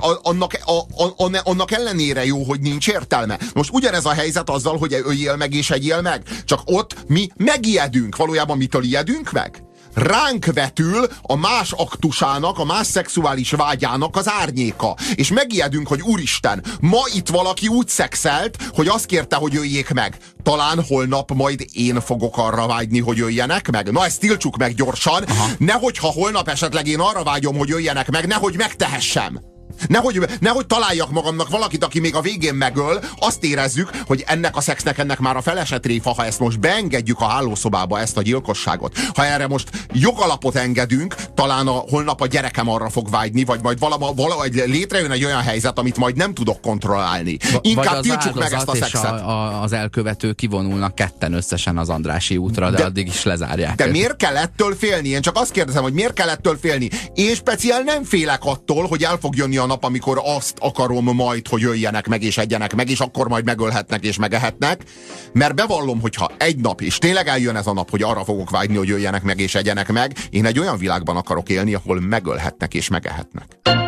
annak ellenére jó, hogy nincs értelme. Most ugyanez a helyzet azzal, hogy öljél meg és egyél meg. Csak ott mi megijedünk. Valójában mitől ijedünk meg? Ránk vetül a más aktusának, a más szexuális vágyának az árnyéka. És megijedünk, hogy úristen, ma itt valaki úgy szexelt, hogy azt kérte, hogy öljék meg. Talán holnap majd én fogok arra vágyni, hogy öljenek meg. Na, ezt tiltsuk meg gyorsan. Aha. Nehogy, ha holnap esetleg én arra vágyom, hogy öljenek meg, nehogy megtehessem. Nehogy találjak magamnak valakit, aki még a végén megöl, azt érezzük, hogy ennek a szexnek ennek már a felesett tréfa, ha ezt most beengedjük a hálószobába, ezt a gyilkosságot. Ha erre most jogalapot engedünk, talán holnap a gyerekem arra fog vágyni, vagy majd valahogy létrejön egy olyan helyzet, amit majd nem tudok kontrollálni. Inkább tiltsuk meg ezt a szexet. Az elkövető kivonulnak ketten összesen az Andrássy útra, de addig is lezárják. De miért kell ettől félni? Én csak azt kérdezem, hogy miért kell ettől félni? Én speciál nem félek attól, hogy el fog jönni a nap, amikor azt akarom majd, hogy jöjjenek meg és egyenek meg, és akkor majd megölhetnek és megehetnek, mert bevallom, hogyha egy nap, és tényleg eljön ez a nap, hogy arra fogok vágyni, hogy jöjjenek meg és egyenek meg, én egy olyan világban akarok élni, ahol megölhetnek és megehetnek.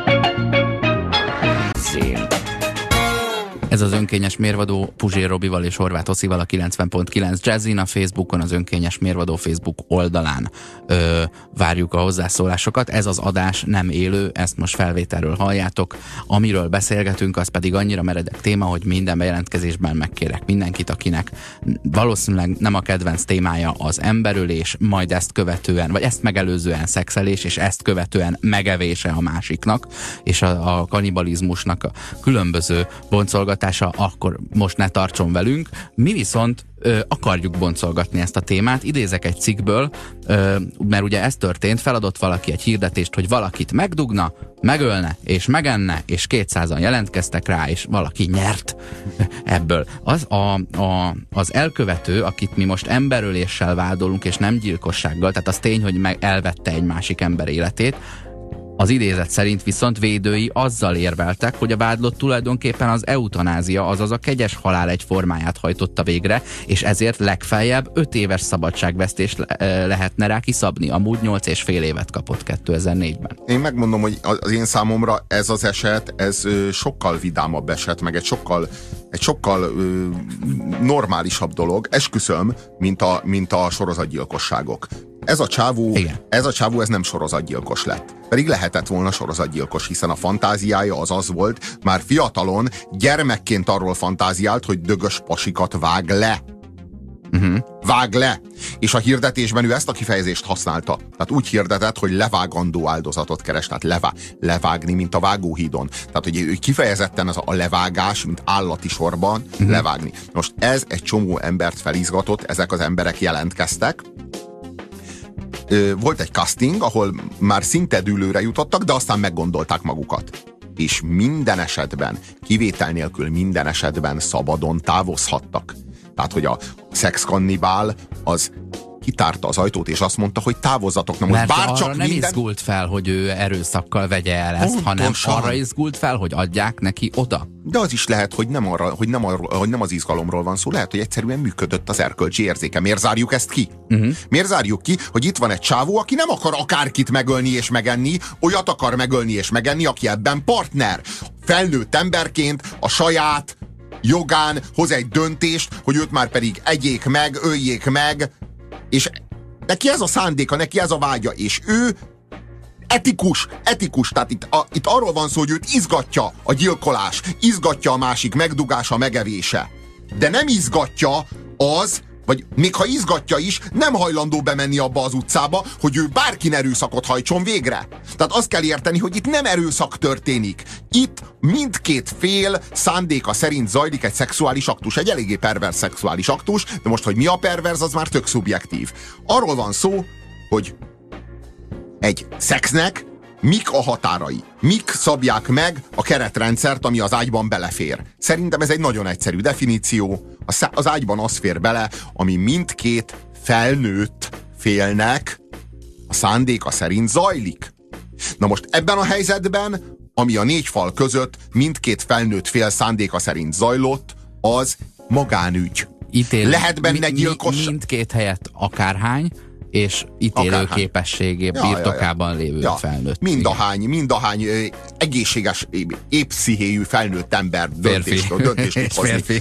Ez az Önkényes Mérvadó Puzsér Robival és Horváth Oszival a 90.9 Jazzin, a Facebookon, az Önkényes Mérvadó Facebook oldalán várjuk a hozzászólásokat. Ez az adás nem élő, ezt most felvételről halljátok. Amiről beszélgetünk, az pedig annyira meredek téma, hogy minden bejelentkezésben megkérek mindenkit, akinek valószínűleg nem a kedvenc témája az emberölés, majd ezt követően, vagy ezt megelőzően szexelés, és ezt követően megevése a másiknak, és a kanibalizmusnak a különböző boncolgatása, akkor most ne tartson velünk. Mi viszont akarjuk boncolgatni ezt a témát. Idézek egy cikkből, mert ugye ez történt, feladott valaki egy hirdetést, hogy valakit megdugna, megölne és megenne, és 200-an jelentkeztek rá, és valaki nyert ebből. Az elkövető, akit mi most emberöléssel vádolunk, és nem gyilkossággal, tehát az tény, hogy elvette egy másik ember életét, Az idézet szerint viszont védői azzal érveltek, hogy a vádlott tulajdonképpen az eutanázia, azaz a kegyes halál egy formáját hajtotta végre, és ezért legfeljebb 5 éves szabadságvesztés lehetne rá kiszabni. Amúgy 8,5 évet kapott 2004-ben. Én megmondom, hogy az én számomra ez az eset, ez sokkal vidámabb eset, meg egy sokkal normálisabb dolog, esküszöm, mint a sorozatgyilkosságok. Ez a csávó nem sorozatgyilkos lett. Pedig lehetett volna sorozatgyilkos, hiszen a fantáziája az volt, már fiatalon, gyermekként arról fantáziált, hogy dögös pasikat vág le. Vág le! És a hirdetésben ő ezt a kifejezést használta. Tehát úgy hirdetett, hogy levágandó áldozatot keres, tehát levágni, mint a vágóhídon. Tehát, hogy kifejezetten az a levágás, mint állati sorban levágni. Most ez egy csomó embert felizgatott, ezek az emberek jelentkeztek. Volt egy casting, ahol már szinte dűlőre jutottak, de aztán meggondolták magukat. És minden esetben, kivétel nélkül minden esetben szabadon távozhattak. Tehát, hogy a szexkannibál az kitárta az ajtót, és azt mondta, hogy távozzatok. Na, mert arra nem izgult fel, hogy ő erőszakkal vegye el ezt, hanem arra izgult fel, hogy adják neki oda. De az is lehet, hogy nem az izgalomról van szó, lehet, hogy egyszerűen működött az erkölcsi érzéke. Miért zárjuk ezt ki? Miért zárjuk ki, hogy itt van egy csávó, aki nem akar akárkit megölni és megenni, olyat akar megölni és megenni, aki ebben partner. Felnőtt emberként a saját jogán hoz egy döntést, hogy őt már pedig egyék meg, öljék meg, és neki ez a szándéka, neki ez a vágya, és ő etikus, tehát itt arról van szó, hogy őt izgatja a gyilkolás, izgatja a másik megdugása, megevése. De nem izgatja az, vagy még ha izgatja is, nem hajlandó bemenni abba az utcába, hogy ő bárkin erőszakot hajtson végre. Tehát azt kell érteni, hogy itt nem erőszak történik. Itt mindkét fél szándéka szerint zajlik egy szexuális aktus, egy eléggé perverz szexuális aktus, de most, hogy mi a perverz, az már tök szubjektív. Arról van szó, hogy egy szexnek mik a határai, mik szabják meg a keretrendszert, ami az ágyban belefér. Szerintem ez egy nagyon egyszerű definíció. Az ágyban az fér bele, ami mindkét felnőtt félnek a szándéka szerint zajlik. Na most ebben a helyzetben, ami a 4 fal között mindkét felnőtt fél szándéka szerint zajlott, az magánügy. Lehet benne gyilkos... Mindkét helyett akárhány, és ítélő képességé birtokában lévő felnőtt. Mindahány egészséges, épp pszichéjű felnőtt ember döntést tud hozni.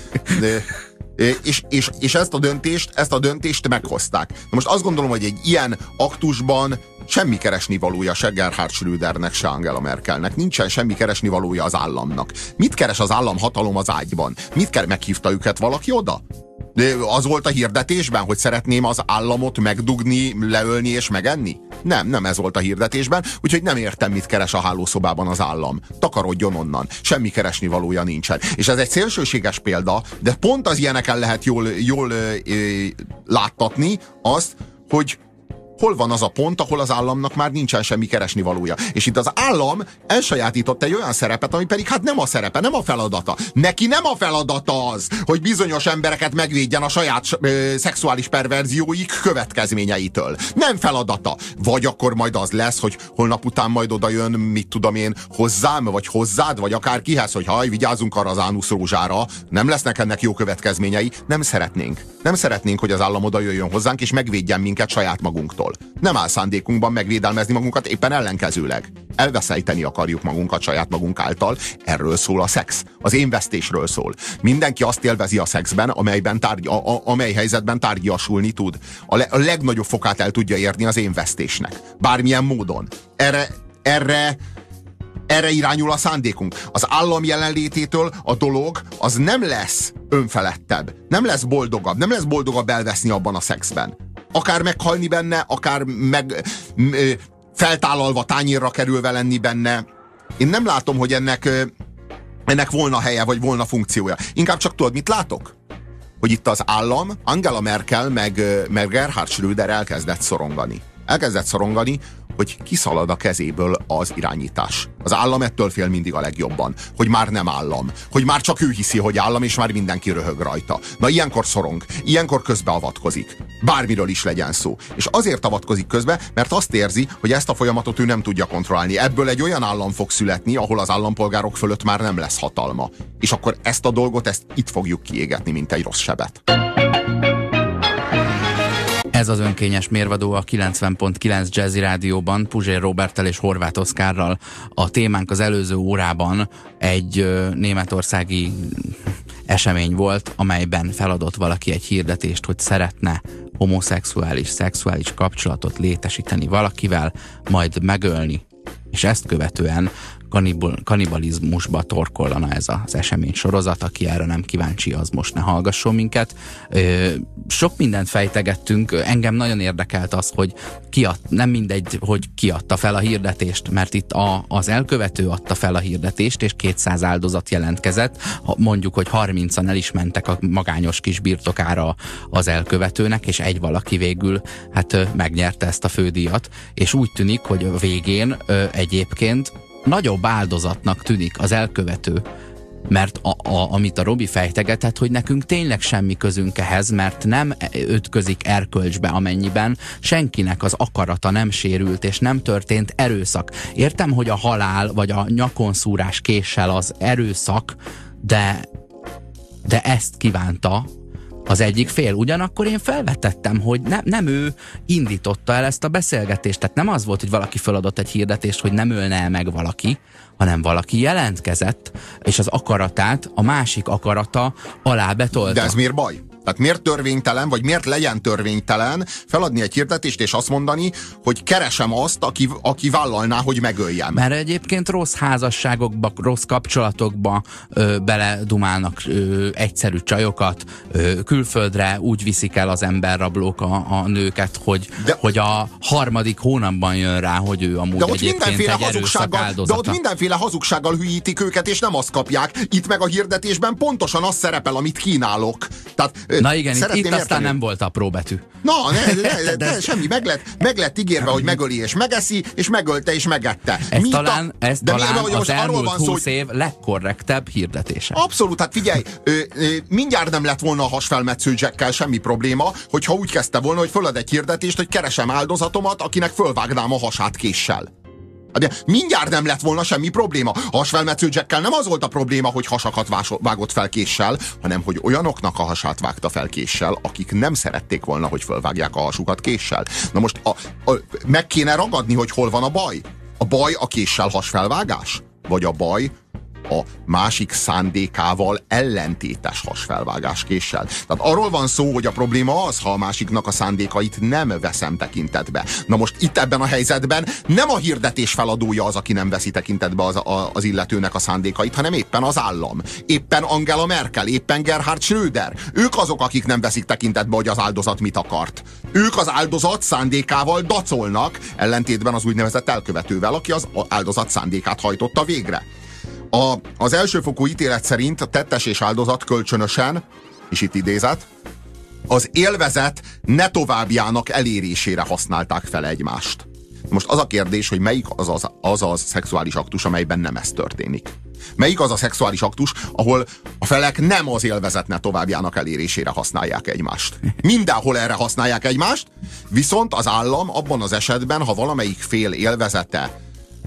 És ezt a döntést meghozták. Na most azt gondolom, hogy egy ilyen aktusban semmi keresnivalója se Gerhard Schrödernek, se Angela Merkelnek. Nincsen semmi keresnivalója az államnak. Mit keres az államhatalom az ágyban? Meghívta őket valaki oda? De az volt a hirdetésben, hogy szeretném az államot megdugni, leölni és megenni? Nem ez volt a hirdetésben, úgyhogy nem értem, mit keres a hálószobában az állam. Takarodjon onnan. Semmi keresnivalója nincsen. És ez egy szélsőséges példa, de pont az ilyeneken lehet jól láttatni azt, hogy hol van az a pont, ahol az államnak már nincsen semmi keresnivalója. És itt az állam elsajátított egy olyan szerepet, ami pedig hát nem a szerepe, nem a feladata. Neki nem a feladata az, hogy bizonyos embereket megvédjen a saját szexuális perverzióik következményeitől. Nem feladata. Vagy akkor majd az lesz, hogy holnap után majd oda jön, mit tudom én, hozzám, vagy hozzád, vagy akár kihez, hogy haj, vigyázzunk arra az ánusz rózsára, nem lesznek ennek jó következményei. Nem szeretnénk. Nem szeretnénk, hogy az állam oda jöjjön hozzánk, és megvédjen minket saját magunktól. Nem áll szándékunkban megvédelmezni magunkat, éppen ellenkezőleg. Elveszejteni akarjuk magunkat saját magunk által. Erről szól a szex. Az énvesztésről szól. Mindenki azt élvezi a szexben, amely helyzetben tárgyasulni tud. A legnagyobb fokát el tudja érni az énvesztésnek. Bármilyen módon. Erre irányul a szándékunk. Az állam jelenlététől a dolog az nem lesz önfelettebb. Nem lesz boldogabb. Nem lesz boldogabb elveszni abban a szexben. Akár meghalni benne, akár feltállalva, tányérra kerülve lenni benne. Én nem látom, hogy ennek volna helye, vagy volna funkciója. Inkább csak tudod, mit látok? Hogy itt az állam, Angela Merkel meg Gerhard Schröder elkezdett szorongani. hogy kiszalad a kezéből az irányítás. Az állam ettől fél mindig a legjobban, hogy már nem állam, hogy már csak ő hiszi, hogy állam, és már mindenki röhög rajta. Na ilyenkor szorong, ilyenkor közbeavatkozik. Bármiről is legyen szó. És azért avatkozik közbe, mert azt érzi, hogy ezt a folyamatot ő nem tudja kontrollálni. Ebből egy olyan állam fog születni, ahol az állampolgárok fölött már nem lesz hatalma. És akkor ezt a dolgot, ezt itt fogjuk kiégetni, mint egy rossz sebet. Ez az önkényes mérvadó a 90.9 Jazzy Rádióban, Puzsér Roberttel és Horváth Oszkárral. A témánk az előző órában egy németországi esemény volt, amelyben feladott valaki egy hirdetést, hogy szeretne homoszexuális, szexuális kapcsolatot létesíteni valakivel, majd megölni, és ezt követően kanibalizmusba torkollana ez az esemény sorozat. Aki erre nem kíváncsi, az most ne hallgasson minket. Sok mindent fejtegettünk, engem nagyon érdekelt az, hogy nem mindegy, hogy ki adta fel a hirdetést, mert itt az elkövető adta fel a hirdetést, és 200 áldozat jelentkezett. Mondjuk, hogy 30-an el is mentek a magányos kis birtokára az elkövetőnek, és egy valaki végül megnyerte ezt a fődíjat, és úgy tűnik, hogy a végén egyébként nagyobb áldozatnak tűnik az elkövető, mert amit a Robi fejtegetett, hogy nekünk tényleg semmi közünk ehhez, mert nem ütközik erkölcsbe, amennyiben senkinek az akarata nem sérült, és nem történt erőszak. Értem, hogy a halál, vagy a nyakonszúrás késsel az erőszak, de ezt kívánta az egyik fél. Ugyanakkor én felvetettem, hogy nem ő indította el ezt a beszélgetést. Tehát nem az volt, hogy valaki feladott egy hirdetést, hogy nem ölne el meg valaki, hanem valaki jelentkezett, és az akaratát, a másik akarata alá betolta. De ez miért baj? Tehát miért törvénytelen, vagy miért legyen törvénytelen feladni egy hirdetést, és azt mondani, hogy keresem azt, aki vállalná, hogy megöljem? Mert egyébként rossz házasságokba, rossz kapcsolatokba beledumálnak egyszerű csajokat, külföldre úgy viszik el az emberrablók a nőket, hogy a harmadik hónapban jön rá, hogy ő amúgy egyébként egy erőszak áldozata. De ott mindenféle hazugsággal hülyítik őket, és nem azt kapják. Itt meg a hirdetésben pontosan az szerepel, amit kínálok. Tehát na igen, itt aztán nem volt apró betű. Na, ne, semmi. Meg lett ígérve, hogy megöli és megeszi, és megölte és megette. Ez talán az elmúlt 20 év legkorrektebb hirdetése. Abszolút, hát figyelj, mindjárt nem lett volna a hasfelmetsző Jackkel semmi probléma, hogyha úgy kezdte volna, hogy fölad egy hirdetést, hogy keresem áldozatomat, akinek fölvágnám a hasát késsel. De mindjárt nem lett volna semmi probléma. A hasfelmetsző Jackkel nem az volt a probléma, hogy hasakat vágott fel késsel, hanem hogy olyanoknak a hasát vágta fel késsel, akik nem szerették volna, hogy fölvágják a hasukat késsel. Na most meg kéne ragadni, hogy hol van a baj. A baj a késsel hasfelvágás? Vagy a baj a másik szándékával ellentétes hasfelvágás késsel? Tehát arról van szó, hogy a probléma az, ha a másiknak a szándékait nem veszem tekintetbe. Na most itt ebben a helyzetben nem a hirdetés feladója az, aki nem veszi tekintetbe az illetőnek a szándékait, hanem éppen az állam. Éppen Angela Merkel, éppen Gerhard Schröder. Ők azok, akik nem veszik tekintetbe, hogy az áldozat mit akart. Ők az áldozat szándékával dacolnak, ellentétben az úgynevezett elkövetővel, aki az áldozat szándékát hajtotta végre. Az elsőfokú ítélet szerint a tettes és áldozat kölcsönösen, és itt idézet, az élvezet ne továbbjának elérésére használták fel egymást. Most az a kérdés, hogy melyik az a szexuális aktus, amelyben nem ez történik. Melyik az a szexuális aktus, ahol a felek nem az élvezet ne továbbjának elérésére használják egymást. Mindenhol erre használják egymást, viszont az állam abban az esetben, ha valamelyik fél élvezete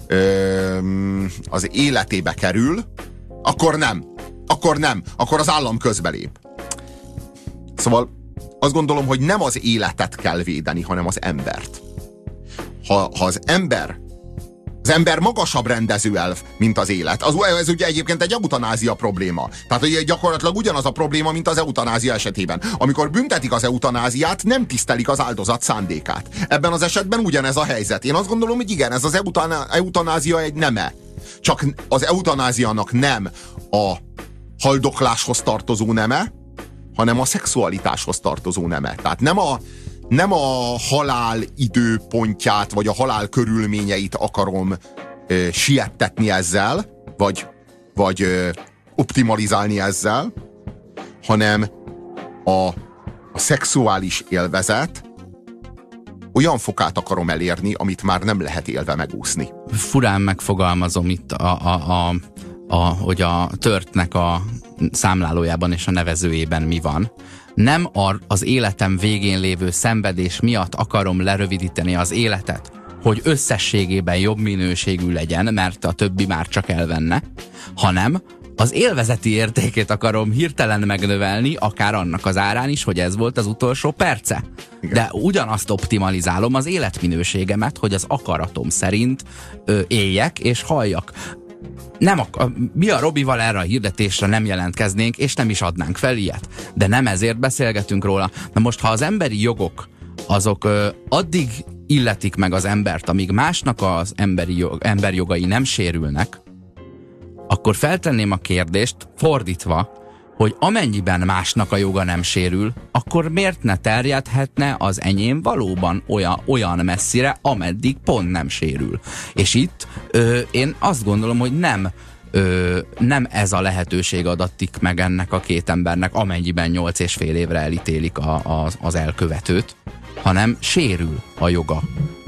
az életébe kerül, akkor nem. Akkor az állam közbelép. Szóval azt gondolom, hogy nem az életet kell védeni, hanem az embert. Ha az ember magasabb rendezőelv, mint az élet. Ez ugye egyébként egy eutanázia probléma. Tehát ugye gyakorlatilag ugyanaz a probléma, mint az eutanázia esetében. Amikor büntetik az eutanáziát, nem tisztelik az áldozat szándékát. Ebben az esetben ugyanez a helyzet. Én azt gondolom, hogy igen, ez az eutanázia egy neme. Csak az eutanáziának nem a haldokláshoz tartozó neme, hanem a szexualitáshoz tartozó neme. Tehát nem a halál időpontját, vagy a halál körülményeit akarom siettetni ezzel, vagy optimalizálni ezzel, hanem a szexuális élvezet olyan fokát akarom elérni, amit már nem lehet élve megúszni. Furán megfogalmazom itt, hogy a törtnek a számlálójában és a nevezőjében mi van. Nem az életem végén lévő szenvedés miatt akarom lerövidíteni az életet, hogy összességében jobb minőségű legyen, mert a többi már csak elvenne, hanem az élvezeti értékét akarom hirtelen megnövelni, akár annak az árán is, hogy ez volt az utolsó perce. Igen. De ugyanazt optimalizálom az életminőségemet, hogy az akaratom szerint éljek és halljak. Mi a Robival erre a hirdetésre nem jelentkeznénk, és nem is adnánk fel ilyet. De nem ezért beszélgetünk róla. Na most, ha az emberi jogok, azok addig illetik meg az embert, amíg másnak az emberi jogai nem sérülnek, akkor feltenném a kérdést fordítva, hogy amennyiben másnak a joga nem sérül, akkor miért ne terjedhetne az enyém valóban olyan messzire, ameddig pont nem sérül. És itt én azt gondolom, hogy nem ez a lehetőség adatik meg ennek a két embernek, amennyiben 8,5 évre elítélik az elkövetőt, hanem sérül a joga.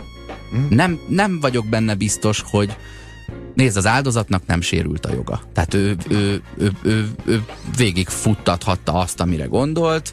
Nem vagyok benne biztos, hogy nézd, az áldozatnak nem sérült a joga. Tehát ő végig futtathatta azt, amire gondolt.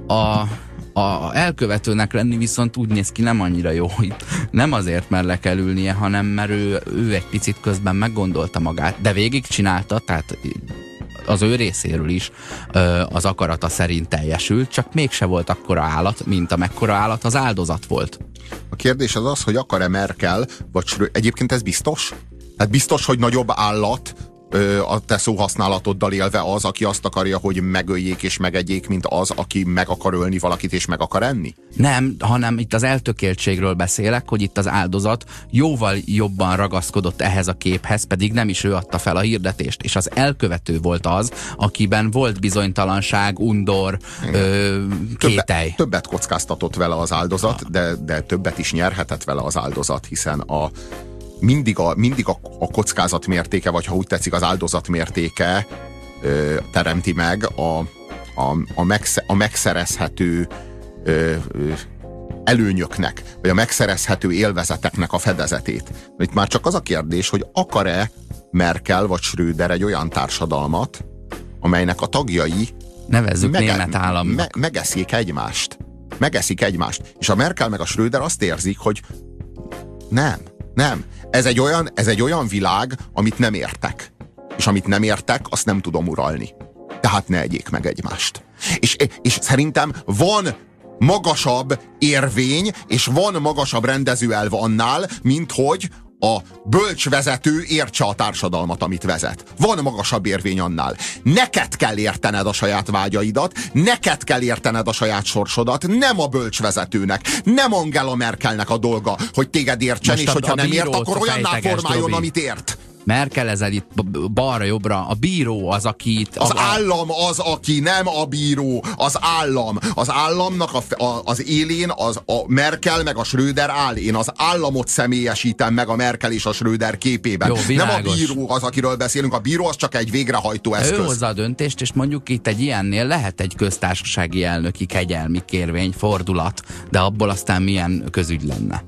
A elkövetőnek lenni viszont úgy néz ki, nem annyira jó, hogy nem azért, mert le kell ülnie, hanem mert ő egy picit közben meggondolta magát, de végig csinálta, tehát az ő részéről is az akarata szerint teljesült, csak mégse volt akkora állat, mint amekkora állat az áldozat volt. A kérdés az, hogy akar-e Merkel, vagy egyébként ez biztos? Tehát biztos, hogy nagyobb állat a te szóhasználatoddal élve az, aki azt akarja, hogy megöljék és megegyék, mint az, aki meg akar ölni valakit és meg akar enni? Nem, hanem itt az eltökéltségről beszélek, hogy itt az áldozat jóval jobban ragaszkodott ehhez a képhez, pedig nem is ő adta fel a hirdetést, és az elkövető volt az, akiben volt bizonytalanság, undor, kételj. Többet kockáztatott vele az áldozat, de többet is nyerhetett vele az áldozat, hiszen mindig a kockázat mértéke, vagy ha úgy tetszik, az áldozat mértéke teremti meg a megszerezhető előnyöknek, vagy a megszerezhető élvezeteknek a fedezetét. Itt már csak az a kérdés, hogy akar-e Merkel vagy Schröder egy olyan társadalmat, amelynek a tagjai nevezzük német államnak. Megeszik egymást. És a Merkel meg a Schröder azt érzik, hogy nem. Ez egy olyan világ, amit nem értek. És amit nem értek, azt nem tudom uralni. Tehát ne egyék meg egymást. És szerintem van magasabb érvény, és van magasabb rendezőelv annál, mint hogy a bölcs vezető értse a társadalmat, amit vezet. Van magasabb érvény annál. Neked kell értened a saját vágyaidat, neked kell értened a saját sorsodat, nem a bölcs vezetőnek, nem Angela Merkelnek a dolga, hogy téged értsen, és hogyha nem ért, akkor olyanná formáljon, amit ért. Merkel ezzel itt balra-jobbra, a bíró az, aki itt... Az állam az, aki, nem a bíró, az állam. Az államnak az élén a Merkel meg a Schröder áll. Én az államot személyesítem meg a Merkel és a Schröder képében. Jó, nem a bíró az, akiről beszélünk, a bíró az csak egy végrehajtó eszköz. Ő hozza a döntést, és mondjuk itt egy ilyennél lehet egy köztársasági elnöki kegyelmi kérvény, fordulat, de abból aztán milyen közügy lenne.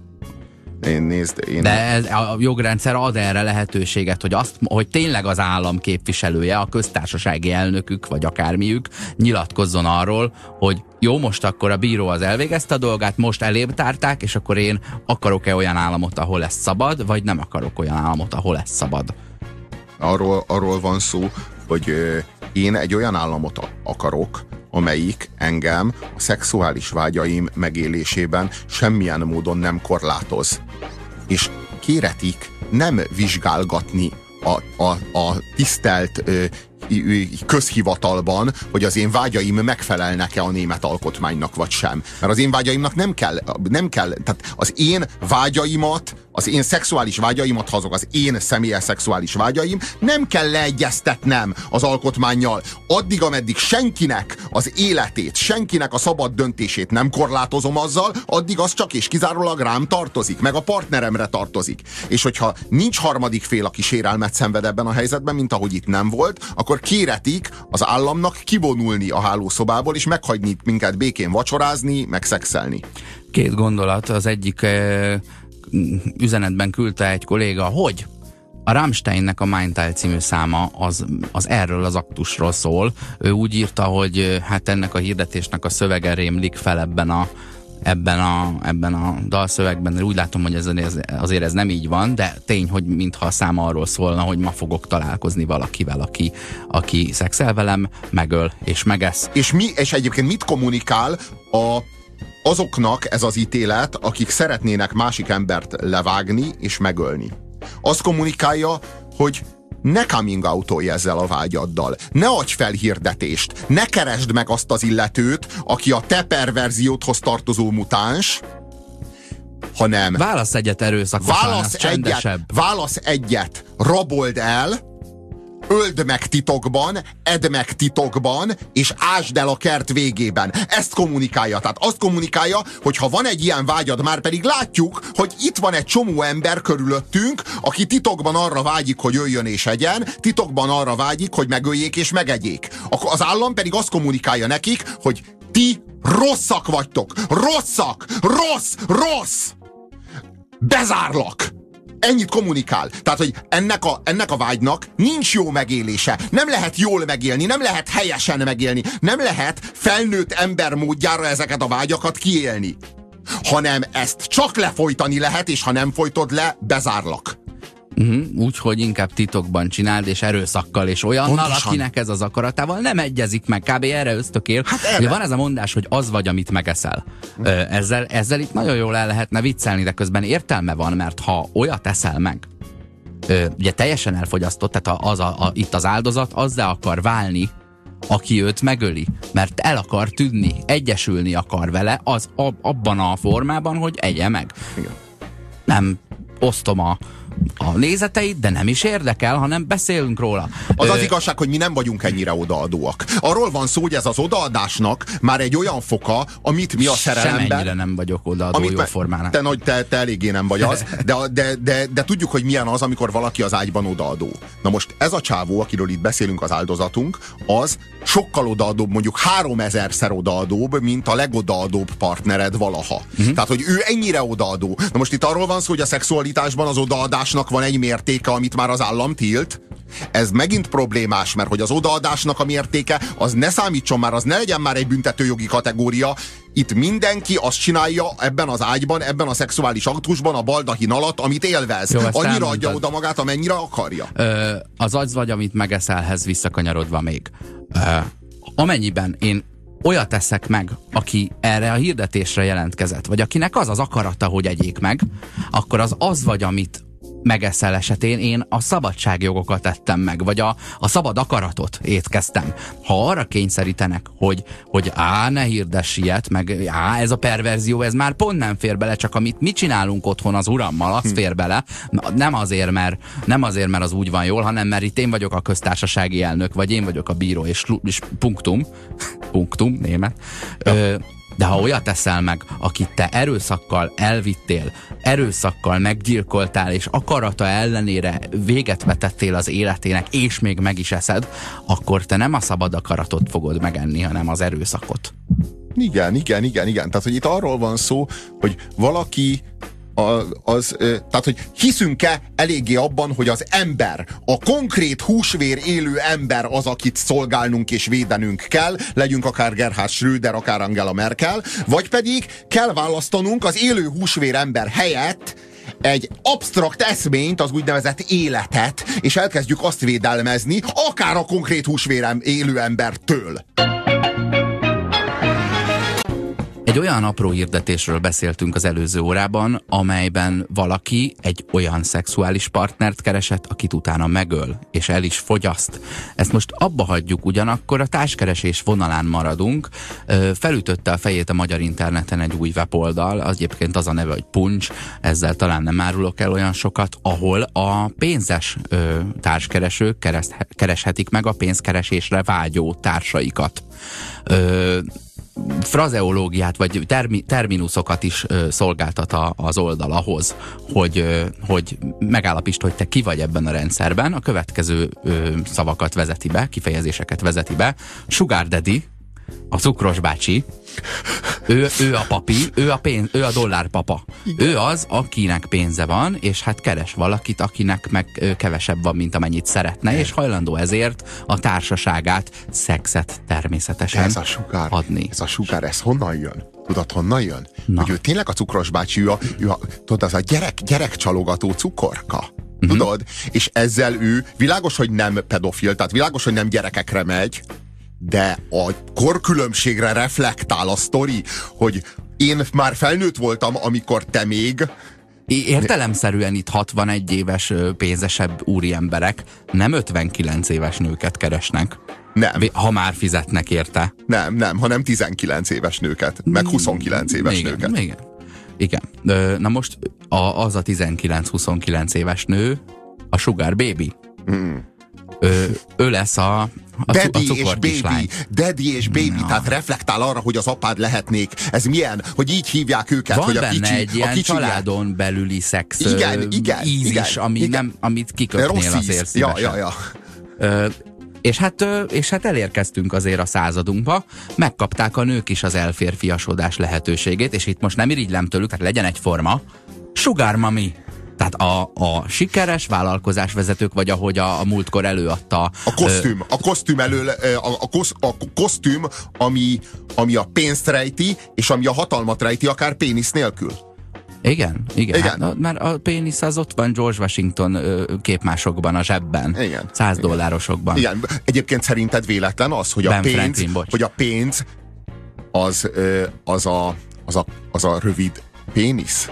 De a jogrendszer ad erre lehetőséget, hogy tényleg az állam képviselője, a köztársasági elnökük, vagy akármiük nyilatkozzon arról, hogy jó, most akkor a bíró az elvégezte a dolgát, most elébb tárták, és akkor én akarok-e olyan államot, ahol lesz szabad, vagy nem akarok olyan államot, ahol lesz szabad. Arról van szó, hogy én egy olyan államot akarok, amelyik engem a szexuális vágyaim megélésében semmilyen módon nem korlátoz. És kéretik nem vizsgálgatni a tisztelt közhivatalban, hogy az én vágyaim megfelelnek-e a német alkotmánynak, vagy sem. Mert az én vágyaimnak nem kell, tehát az én vágyaimat, az én szexuális vágyaimat, ha azok az én személyes szexuális vágyaim, nem kell leegyeztetnem az alkotmánnyal. Addig, ameddig senkinek az életét, senkinek a szabad döntését nem korlátozom azzal, addig az csak és kizárólag rám tartozik, meg a partneremre tartozik. És hogyha nincs harmadik fél, aki sérelmet szenved ebben a helyzetben, mint ahogy itt nem volt, akkor akkor kéretik az államnak kivonulni a hálószobából, és meghagyni minket békén vacsorázni, meg szexelni. Két gondolat, az egyik üzenetben küldte egy kolléga, hogy a Rammsteinnek a Mein Teil című száma az erről az aktusról szól. Ő úgy írta, hogy hát ennek a hirdetésnek a szövege rémlik fel ebben a dalszövegben. Úgy látom, hogy azért ez nem így van, de tény, hogy mintha a száma arról szólna, hogy ma fogok találkozni valakivel, aki szexel velem, megöl és megesz. És egyébként mit kommunikál azoknak ez az ítélet, akik szeretnének másik embert levágni és megölni? Azt kommunikálja, hogy ne coming out-olj ezzel a vágyaddal, ne adj fel hirdetést, ne keresd meg azt az illetőt, aki a te perverziódhoz tartozó mutáns, hanem válasz egyet erőszakosan, csendesebb. Válasz egyet, rabold el, öld meg titokban, edd meg titokban, és ásd el a kert végében. Ezt kommunikálja. Tehát azt kommunikálja, hogy ha van egy ilyen vágyad, már pedig látjuk, hogy itt van egy csomó ember körülöttünk, aki titokban arra vágyik, hogy jöjjön és egyen, titokban arra vágyik, hogy megöljék és megegyék. Az állam pedig azt kommunikálja nekik, hogy ti rosszak vagytok. Rosszak! Rossz! Bezárlak! Ennyit kommunikál. Tehát, hogy ennek a vágynak nincs jó megélése. Nem lehet jól megélni, nem lehet helyesen megélni, nem lehet felnőtt ember módjára ezeket a vágyakat kiélni. Hanem ezt csak lefolytani lehet, és ha nem folytod le, bezárlak. Úgyhogy inkább titokban csináld, és erőszakkal, és olyannal, pontosan, akinek ez az akaratával nem egyezik meg, kb. Erre ösztökél. Hát ugye van ez a mondás, hogy az vagy, amit megeszel. Ezzel itt nagyon jól el lehetne viccelni, de közben értelme van, mert ha olyat eszel meg, ugye teljesen elfogyasztott, tehát itt az áldozat azzá akar válni, aki őt megöli, mert el akar tűnni, egyesülni akar vele, abban a formában, hogy egye meg. Igen. Nem osztom a nézeteit, de nem is érdekel, hanem beszélünk róla. Az igazság, hogy mi nem vagyunk ennyire odaadóak. Arról van szó, hogy ez az odaadásnak már egy olyan foka, amit mi a szerelemben... Sem ennyire nem vagyok odaadó jó formán. Te eléggé nem vagy az, de tudjuk, hogy milyen az, amikor valaki az ágyban odaadó. Na most ez a csávó, akiről itt beszélünk, az áldozatunk, az sokkal odaadóbb, mondjuk 3000-szer odaadóbb, mint a legodaadóbb partnered valaha. Tehát, hogy ő ennyire odaadó. Na most itt arról van szó, hogy a szexualitásban az odaadásnak van egy mértéke, amit már az állam tilt. Ez megint problémás, mert hogy az odaadásnak a mértéke, az ne számítson már, az ne legyen már egy büntetőjogi kategória. Itt mindenki azt csinálja ebben az ágyban, ebben a szexuális aktusban, a baldahin alatt, amit élvez. Jó, annyira adja oda magát, amennyire akarja. Az vagy, amit megeszelhez visszakanyarodva még. Amennyiben én olyat teszek meg, aki erre a hirdetésre jelentkezett, vagy akinek az az akarata, hogy egyék meg, akkor az vagy, amit megeszel esetén én a szabadságjogokat tettem meg, vagy a szabad akaratot étkeztem. Ha arra kényszerítenek, hogy ne hirdess ilyet, meg ez a perverzió, ez már pont nem fér bele, csak amit mi csinálunk otthon az urammal, az fér bele. Nem azért, mert az úgy van jól, hanem mert itt én vagyok a köztársasági elnök, vagy én vagyok a bíró, és punktum, német. Ja. De ha olyat teszel meg, akit te erőszakkal elvittél, erőszakkal meggyilkoltál, és akarata ellenére véget vetettél az életének, és még meg is eszed, akkor te nem a szabad akaratot fogod megenni, hanem az erőszakot. Igen. Tehát, hogy itt arról van szó, hogy valaki tehát, hogy hiszünk-e eléggé abban, hogy az ember, a konkrét húsvér élő ember az, akit szolgálnunk és védenünk kell, legyünk akár Gerhard Schröder, akár Angela Merkel, vagy pedig kell választanunk az élő húsvér ember helyett egy absztrakt eszményt, az úgynevezett életet, és elkezdjük azt védelmezni, akár a konkrét húsvér élő embertől. Egy olyan apró hirdetésről beszéltünk az előző órában, amelyben valaki egy olyan szexuális partnert keresett, akit utána megöl, és el is fogyaszt. Ezt most abba hagyjuk, ugyanakkor a társkeresés vonalán maradunk. Felütötte a fejét a magyar interneten egy új weboldal, az egyébként az a neve, hogy Puncs, ezzel talán nem árulok el olyan sokat, ahol a pénzes társkeresők kereshetik meg a pénzkeresésre vágyó társaikat. frazeológiát, vagy terminuszokat is szolgáltat az oldal ahhoz, hogy megállapítsd, hogy te ki vagy ebben a rendszerben. A következő szavakat vezeti be, kifejezéseket vezeti be. Sugar daddy, a cukros bácsi, ő a papi, ő a dollárpapa. Ő az, akinek pénze van, és hát keres valakit, akinek meg kevesebb van, mint amennyit szeretne, és hajlandó ezért a társaságát, szexet természetesen adni. Ez a sugár, ez honnan jön? Tudod, honnan jön? Na. Hogy ő tényleg a cukros bácsi, tudod, az a gyerekcsalogató cukorka. Tudod? És ezzel ő, világos, hogy nem pedofil, tehát világos, hogy nem gyerekekre megy, de a korkülönbségre reflektál a sztori, hogy én már felnőtt voltam, amikor te még... Értelemszerűen itt 61 éves pénzesebb úriemberek nem 59 éves nőket keresnek. Nem. Ha már fizetnek érte. Nem, hanem 19 éves nőket, meg 29 éves nőket. Igen. Na most az a 19-29 éves nő a Sugar Baby. Ő lesz a cukorkislány. Daddy és baby, tehát reflektál arra, hogy az apád lehetnék. Ez milyen? Hogy így hívják őket, van hogy benne egy ilyen családon belüli szex íz is, amit kikötnél azért szívesen. És hát elérkeztünk azért a századunkba, megkapták a nők is az elférfiasodás lehetőségét, és itt most nem irigylem tőlük, tehát legyen egyforma. Sugar mami. Tehát a sikeres vállalkozásvezetők, vagy ahogy a múltkor előadta... A kosztüm, ami a pénzt rejti, és ami a hatalmat rejti, akár pénisz nélkül. Igen. Hát, mert a pénisz az ott van George Washington képmásokban, a zsebben. Igen. $100. Igen. Egyébként szerinted véletlen az, hogy a pénz az a rövid pénisz?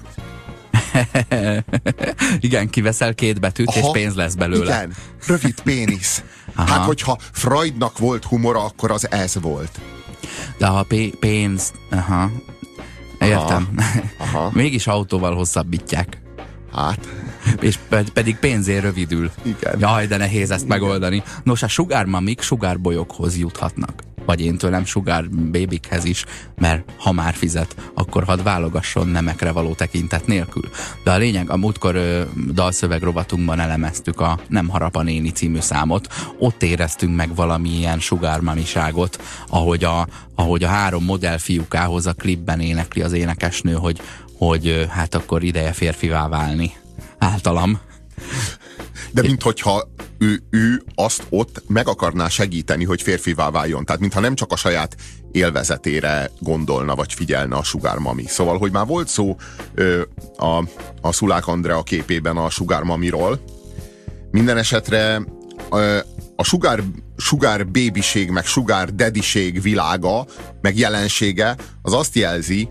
Igen, kiveszel 2 betűt, és pénz lesz belőle. Igen, rövid pénisz. Hát, hogyha Freudnak volt humora, akkor az ez volt. De a pénz... Értem. Mégis autóval hosszabbítják. Hát... És pedig pénzért rövidül. Igen. Jaj, de nehéz ezt megoldani. Nos, a sugar mamik sugar bolyokhoz juthatnak. Vagy én tőlem sugar babykhez is, mert ha már fizet, akkor hadd válogasson nemekre való tekintet nélkül. De a lényeg, a múltkor dalszöveg rovatunkban elemeztük a Nem harap a néni című számot. Ott éreztünk meg valamilyen sugar mamiságot, ahogy a 3 modellfiúkához a klipben énekli az énekesnő, hogy hát akkor ideje férfivá válni. Általam. De minthogyha ő azt ott meg akarná segíteni, hogy férfivá váljon. Tehát mintha nem csak a saját élvezetére gondolna, vagy figyelne a Sugar Mami. Szóval, hogy már volt szó a Szulák Andrea képében a Sugar Mamiról. Minden esetre a sugar babység, meg sugar daddység világa, meg jelensége, az azt jelzi,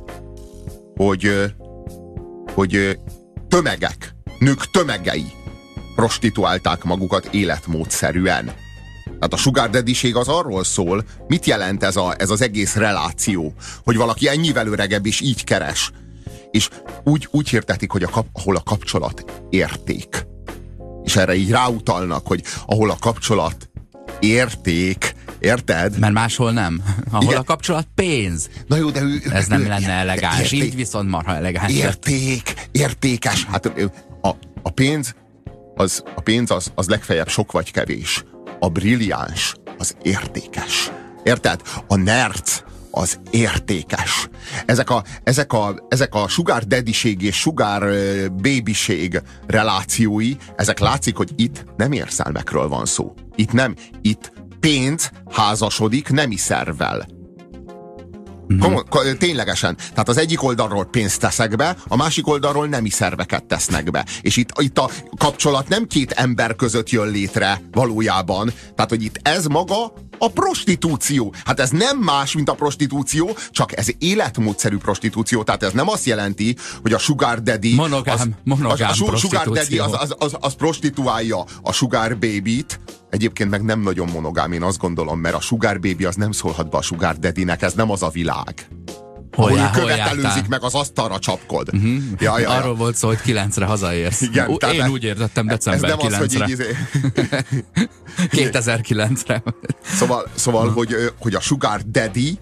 hogy tömegek, nők tömegei prostituálták magukat életmódszerűen. Tehát a sugar daddység az arról szól, mit jelent ez az egész reláció, hogy valaki ennyivel öregebb és így keres. És úgy hirdetik, hogy ahol a kapcsolat érték. És erre így ráutalnak, hogy ahol a kapcsolat érték, érted? Mert máshol nem. Ahol igen. A kapcsolat pénz. Na jó, de ez nem lenne elegáns. Így viszont marha elegáns. Értékes. Hát a pénz az legfeljebb sok vagy kevés. A brilliáns az értékes. Érted? A nerc az értékes. Ezek a sugar daddység és sugar babység relációi, ezek látszik, hogy itt nem érzelmekről van szó. Itt pénz házasodik nemi szervvel. Ténylegesen. Tehát az egyik oldalról pénzt teszek be, a másik oldalról nemi szerveket tesznek be. És itt a kapcsolat nem 2 ember között jön létre valójában. Tehát, hogy itt ez maga a prostitúció. Hát ez nem más, mint a prostitúció, csak ez életmódszerű prostitúció. Tehát ez nem azt jelenti, hogy a sugar daddy monogám sugar daddy az prostituálja a sugar babyt. Egyébként meg nem nagyon monogám, én azt gondolom, mert a sugar baby az nem szólhat be a sugar daddynek, ez nem az a világ. Ahol ő követelőzik, meg az asztalra csapkod. Arról volt szó, hogy 9-re hazaérsz. Igen, én úgy értettem december 9-re. 2009-re. Szóval hogy a sugar daddy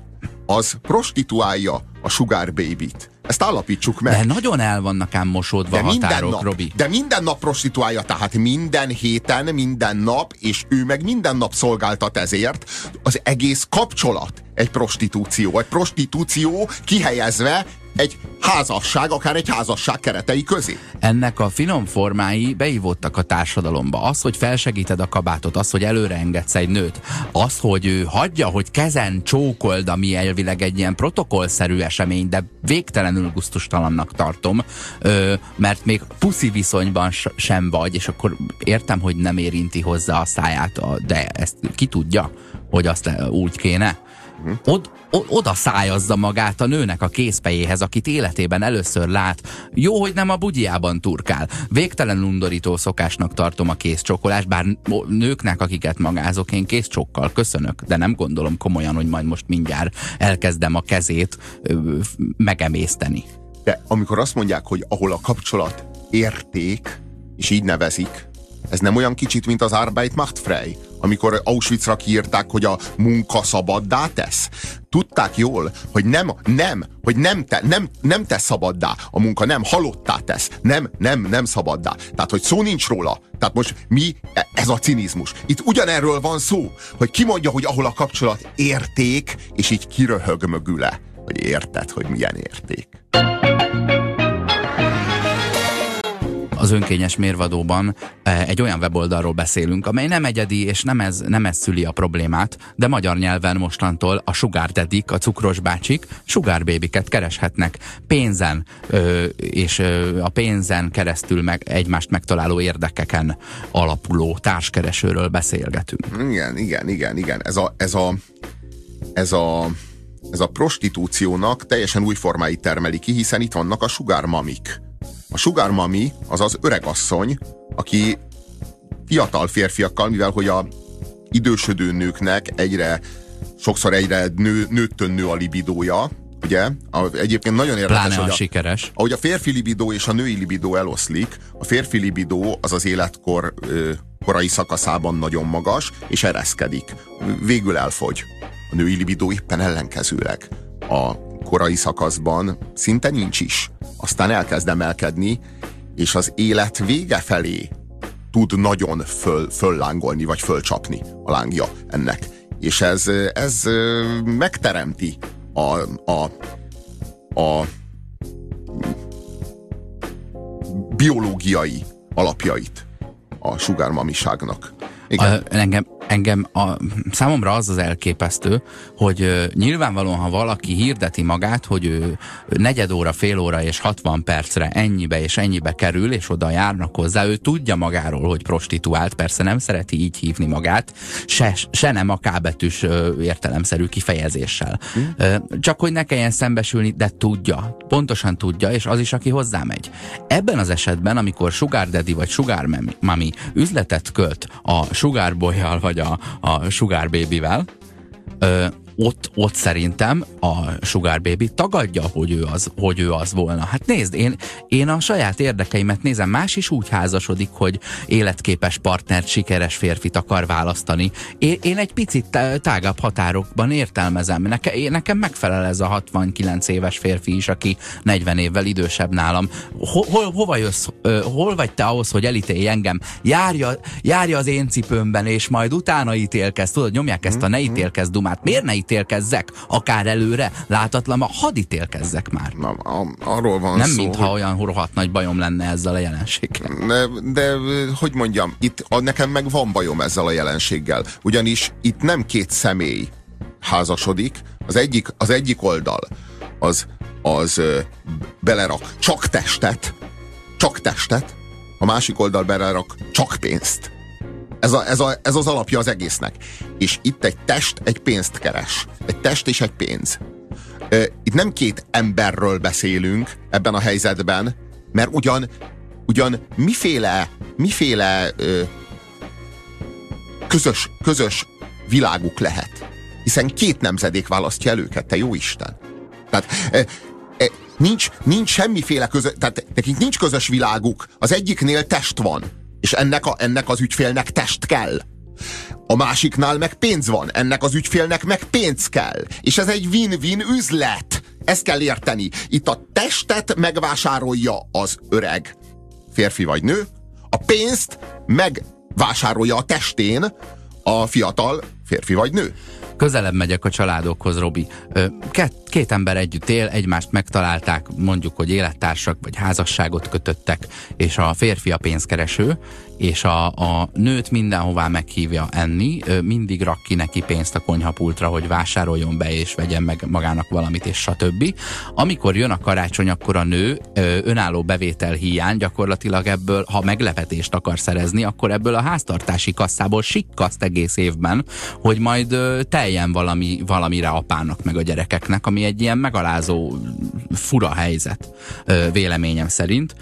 az prostituálja a sugar baby-t. Ezt állapítsuk meg. De nagyon el vannak ám mosódva a határok, Robi. De minden nap prostituálja, tehát minden héten, minden nap, és ő meg minden nap szolgáltat ezért. Az egész kapcsolat egy prostitúció. Egy prostitúció kihelyezve egy házasság, akár egy házasság keretei közé. Ennek a finom formái beívódtak a társadalomba. Az, hogy felsegíted a kabátot, az, hogy előre engedsz egy nőt, az, hogy ő hagyja, hogy kezen csókold, ami elvileg egy ilyen protokollszerű esemény, de végtelenül gusztustalannak tartom, mert még puszi viszonyban sem vagy, és akkor értem, hogy nem érinti hozzá a száját, de ezt ki tudja, hogy azt úgy kéne. Oda szájazza magát a nőnek a kézfejéhez, akit életében először lát. Jó, hogy nem a bugyjában turkál. Végtelen undorító szokásnak tartom a kézcsókolást, bár nőknek, akiket magázok, én kézcsókkal köszönök, de nem gondolom komolyan, hogy majd most mindjárt elkezdem a kezét megemészteni. De amikor azt mondják, hogy ahol a kapcsolat érték, és így nevezik, ez nem olyan kicsit, mint az Arbeit macht frei, amikor Auschwitzra kiírták, hogy a munka szabaddá tesz. Tudták jól, hogy nem tesz szabaddá a munka, nem halottá tesz, nem szabaddá. Tehát, hogy szó nincs róla. Tehát most ez a cinizmus. Itt ugyanerről van szó, hogy ki mondja, hogy ahol a kapcsolat érték, és így kiröhög mögüle, hogy érted, hogy milyen érték. Az önkényes mérvadóban egy olyan weboldalról beszélünk, amely nem egyedi, és nem ez szüli a problémát, de magyar nyelven mostantól a sugar daddyk, a cukros bácsik sugar babyket kereshetnek pénzen, és a pénzen keresztül egymást megtaláló érdekeken alapuló társkeresőről beszélgetünk. Igen. Ez a prostitúciónak teljesen új formáit termeli ki, hiszen itt vannak a sugar mamik. A sugar mami az az öregasszony, aki fiatal férfiakkal, mivel hogy a idősödő nőknek sokszor egyre nő a libidója, ugye? Egyébként nagyon érdekes, pláne hogy sikeres. Ahogy a férfi libidó és a női libidó eloszlik, a férfi libidó az életkor korai szakaszában nagyon magas, és ereszkedik. Végül elfogy. A női libidó éppen ellenkezőleg. A korai szakaszban szinte nincs is. Aztán elkezd emelkedni, és az élet vége felé tud nagyon föllángolni, vagy fölcsapni a lángja ennek. És ez megteremti a biológiai alapjait a sugármamiságnak. Engem számomra az elképesztő, hogy nyilvánvalóan, ha valaki hirdeti magát, hogy ő negyed óra, fél óra és 60 percre ennyibe és ennyibe kerül, és oda járnak hozzá, ő tudja magáról, hogy prostituált, persze nem szereti így hívni magát, se nem a K-betűs értelemszerű kifejezéssel. Csak hogy ne kelljen szembesülni, de tudja, pontosan tudja, és az is, aki hozzámegy. Ebben az esetben, amikor sugar daddy vagy sugar mami üzletet költ a sugar boy-jal vagy a sugar baby-vel, ott szerintem a sugar baby tagadja, hogy ő az volna. Hát nézd, én a saját érdekeimet nézem, más is úgy házasodik, hogy életképes partnert, sikeres férfit akar választani. Én egy picit tágabb határokban értelmezem. Nekem megfelel ez a 69 éves férfi is, aki 40 évvel idősebb nálam. Hova jössz? Hol vagy te ahhoz, hogy elítélj engem? Járja az én cipőmben, és majd utána ítélkezz. Tudod, nyomják ezt a ne ítélkezz dumát. Miért ne ítélkezzek? Akár előre, látatlan, hadd ítélkezzek már. Arról van nem szó, mintha olyan rohadt nagy bajom lenne ezzel a jelenséggel. De hogy mondjam, nekem meg van bajom ezzel a jelenséggel. Ugyanis itt nem két személy házasodik. Az egyik oldal az belerak csak testet, a másik oldal belerak csak pénzt. Ez az alapja az egésznek. És itt egy test egy pénzt keres. Egy test és egy pénz. Itt nem két emberről beszélünk ebben a helyzetben, mert ugyan miféle közös világuk lehet. Hiszen két nemzedék választja el őket, te jó Isten. Tehát nincs semmiféle tehát nekik nincs közös világuk. Az egyiknél test van. És ennek az ügyfélnek test kell. A másiknál meg pénz van, ennek az ügyfélnek meg pénz kell. És ez egy win-win üzlet. Ezt kell érteni. Itt a testet megvásárolja az öreg, férfi vagy nő, a pénzt megvásárolja a testén a fiatal férfi vagy nő. Közelebb megyek a családokhoz, Robi. Két ember együtt él, egymást megtalálták, mondjuk, hogy élettársak vagy házasságot kötöttek, és a férfi a pénzkereső, és a nőt mindenhová meghívja enni, mindig rak ki neki pénzt a konyhapultra, hogy vásároljon be és vegyen meg magának valamit, és stb. Amikor jön a karácsony, akkor a nő önálló bevétel hiány gyakorlatilag ebből, ha meglepetést akar szerezni, akkor ebből a háztartási kasszából sikkaszt egész évben, hogy majd teljen valamire apának meg a gyerekeknek, ami egy ilyen megalázó, fura helyzet véleményem szerint.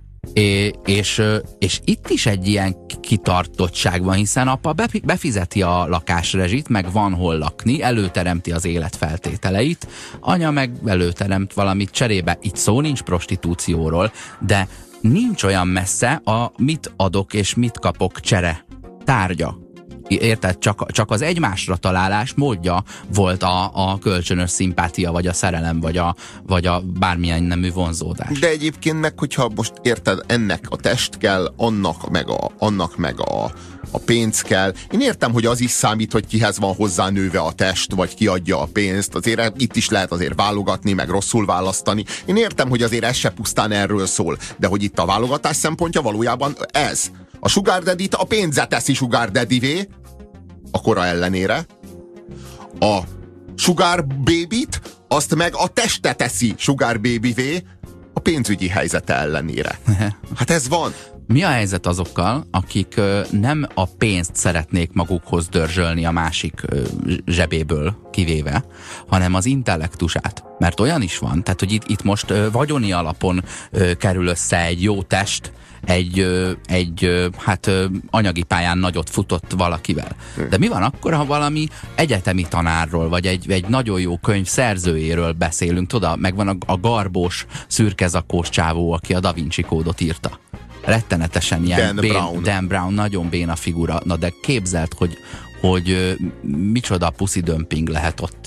És itt is egy ilyen kitartottság van, hiszen apa befizeti a lakásrezsit, meg van hol lakni, előteremti az életfeltételeit, anya meg előteremt valamit cserébe. Itt szó nincs prostitúcióról, de nincs olyan messze a mit adok és mit kapok csere tárgya. Érted? Csak az egymásra találás módja volt a kölcsönös szimpátia, vagy a szerelem, vagy a bármilyen nemű vonzódás. De egyébként meg, hogyha most érted, ennek a test kell, annak meg a pénz kell. Én értem, hogy az is számít, hogy kihez van hozzá nőve a test, vagy ki adja a pénzt. Azért itt is lehet azért válogatni, meg rosszul választani. Én értem, hogy azért ez se pusztán erről szól. De hogy itt a válogatás szempontja valójában ez. A sugar daddy-t a pénzet teszi sugar daddy-vé, a kora ellenére. A sugar baby-t azt meg a teste teszi sugar baby-vé, a pénzügyi helyzete ellenére. Hát ez van. Mi a helyzet azokkal, akik nem a pénzt szeretnék magukhoz dörzsölni a másik zsebéből kivéve, hanem az intellektusát? Mert olyan is van, tehát hogy itt most vagyoni alapon kerül össze egy jó test, egy anyagi pályán nagyot futott valakivel. De mi van akkor, ha valami egyetemi tanárról, vagy egy nagyon jó könyv szerzőjéről beszélünk? Tudod, megvan a garbós, szürkezakós csávó, aki a Da Vinci kódot írta. Rettenetesen ilyen Dan Brown, nagyon béna figura. Na de képzeld, hogy micsoda pussy dumping lehet ott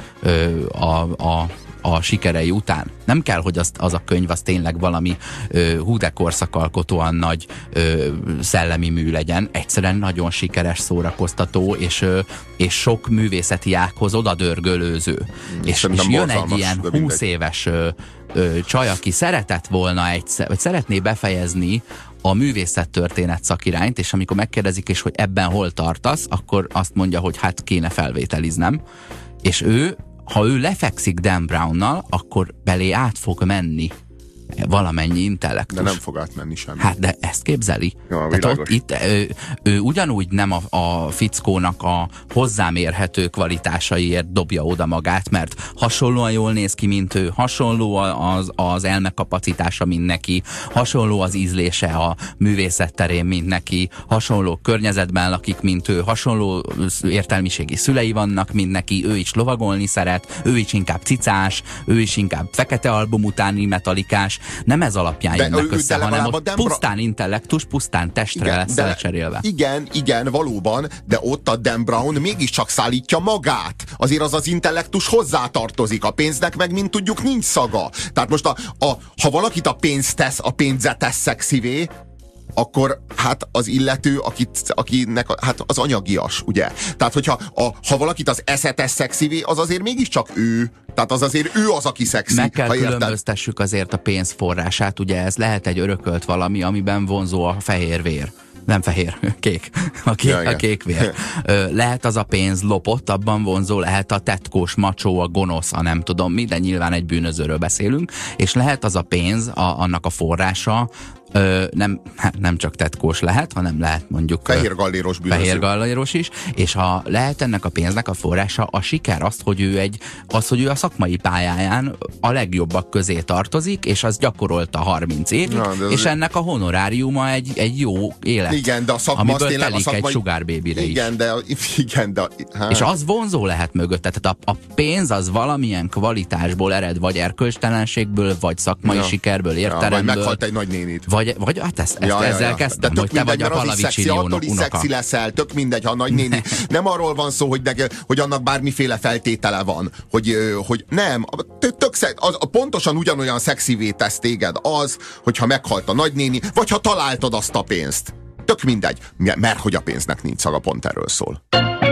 a sikerei után. Nem kell, hogy az a könyv az tényleg valami hú de korszakalkotóan nagy szellemi mű legyen. Egyszerűen nagyon sikeres, szórakoztató, és sok művészeti ághoz odadörgölőző. És jön egy ilyen 20 éves csaj, aki szeretett volna vagy szeretné befejezni a művészettörténet szakirányt, és amikor megkérdezik, és hogy ebben hol tartasz, akkor azt mondja, hogy hát kéne felvételiznem. És ha ő lefekszik Dan Brownnal, akkor belé át fog menni valamennyi intellektus. De nem fog átmenni semmi. Hát de ezt képzeli. Ja, tehát ott ő ugyanúgy nem a fickónak a hozzámérhető kvalitásaiért dobja oda magát, mert hasonlóan jól néz ki, mint ő, hasonló az elmekapacitása, mint neki, hasonló az ízlése a művészet terén, mint neki, hasonló környezetben lakik, mint ő, hasonló értelmiségi szülei vannak, mint neki, ő is lovagolni szeret, ő is inkább cicás, ő is inkább fekete album utáni metalikás. Nem ez alapján jönnek össze, hanem ott pusztán intellektus, pusztán testre lesz lecserélve. Igen, valóban, de ott a Dan Brown mégiscsak szállítja magát. Azért az intellektus hozzátartozik, a pénznek meg, mint tudjuk, nincs szaga. Tehát most ha valakit a pénzet tesz szexivé, akkor hát az illető, akinek hát az anyagias, ugye? Tehát, hogyha ha valakit az eszetes szexivé, az azért mégiscsak ő. Tehát az azért ő az, aki szexi. Meg kell különböztessük azért a pénz forrását, ugye ez lehet egy örökölt valami, amiben vonzó a fehér vér. Nem fehér, kék. A kék vér. Lehet az a pénz lopott, abban vonzó, lehet a tetkós, macsó, a gonosz, a nem tudom mi, de nyilván egy bűnözőről beszélünk, és lehet az a pénz, annak a forrása, nem csak tetkós lehet, hanem lehet mondjuk fehér galléros bűnöző. Fehér galléros is, és ha lehet ennek a pénznek a forrása a siker, hogy ő a szakmai pályáján a legjobbak közé tartozik, és az gyakorolta 30 évig, és ennek a honoráriuma egy jó élet. Igen, de a szakma amiből telik egy sugar baby-re is. Igen, de hát. És az vonzó lehet mögötte, tehát a pénz az valamilyen kvalitásból ered, vagy erkölcstelenségből, vagy szakmai sikerből, értelemből. Vagy meghalt egy nagynénit. Vagy hát ezzel kezdtem, hogy te vagy a Palavicini attól is unoka. szexi leszel, tök mindegy, ha a nagynéni. Nem arról van szó, hogy annak bármiféle feltétele van. Hogy nem, pontosan ugyanolyan szexivé tesz téged az, hogyha meghalt a nagynéni, vagy ha találtad azt a pénzt. Tök mindegy, mert hogy a pénznek nincs szaga, pont erről szól.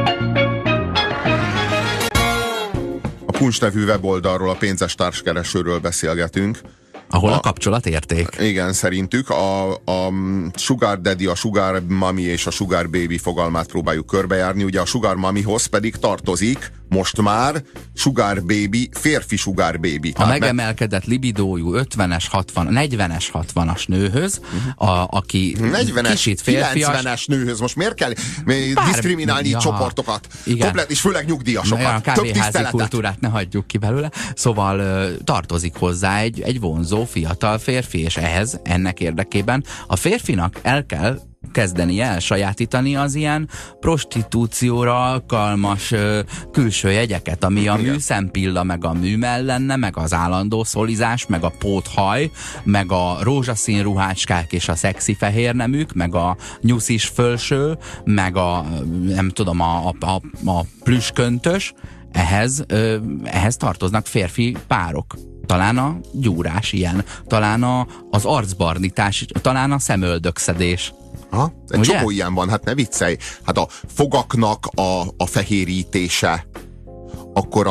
A Punch nevű weboldalról, a pénzes társkeresőről beszélgetünk. Ahol a kapcsolatérték. Igen, szerintük a Sugar Daddy, a Sugar Mommy és a Sugar Baby fogalmát próbáljuk körbejárni. Ugye a Sugar Mommyhoz pedig tartozik most már Sugar Baby, férfi Sugar Baby. A megemelkedett libidójú 50-es, 40-es, 60-as nőhöz, aki 40-es, kicsit férfias. 90-es nőhöz. Most miért kell diszkriminálni csoportokat? Komplet, és főleg nyugdíjasokat. A kávéházi kultúrát ne hagyjuk ki belőle. Szóval tartozik hozzá egy vonzó fiatal férfi, és ennek érdekében a férfinak el kell kezdeni elsajátítani az ilyen prostitúcióra alkalmas külső jegyeket, ami a műszempilla, meg a műmellenne, meg az állandó szolizás, meg a póthaj, meg a rózsaszín ruhácskák és a szexi fehér neműk, meg a nyuszis fölső, meg a nem tudom, a plüsköntös. Ehhez tartoznak férfi párok. Talán a gyúrás ilyen, talán az arcbarnítás, talán a szemöldökszedés. Egy csomó ilyen van, hát ne viccelj. Hát a fogaknak a fehérítése, akkor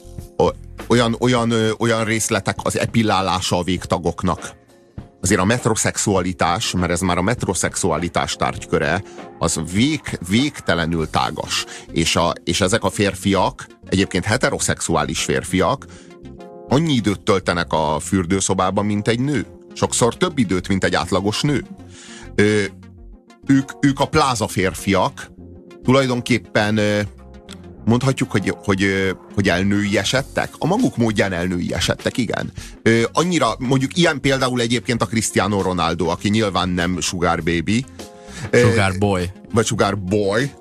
olyan részletek, az epilálása a végtagoknak. Azért a metroszexualitás, mert ez már a metroszexualitás tárgyköre, az végtelenül tágas. És ezek a férfiak, egyébként heteroszexuális férfiak, annyi időt töltenek a fürdőszobában, mint egy nő. Sokszor több időt, mint egy átlagos nő. Ők a pláza férfiak, tulajdonképpen mondhatjuk, hogy elnőiesedtek. A maguk módján elnőiesedtek, igen. Annyira, mondjuk ilyen például egyébként a Cristiano Ronaldo, aki nyilván nem Sugar Baby. Sugar Boy. Vagy Sugar Boy.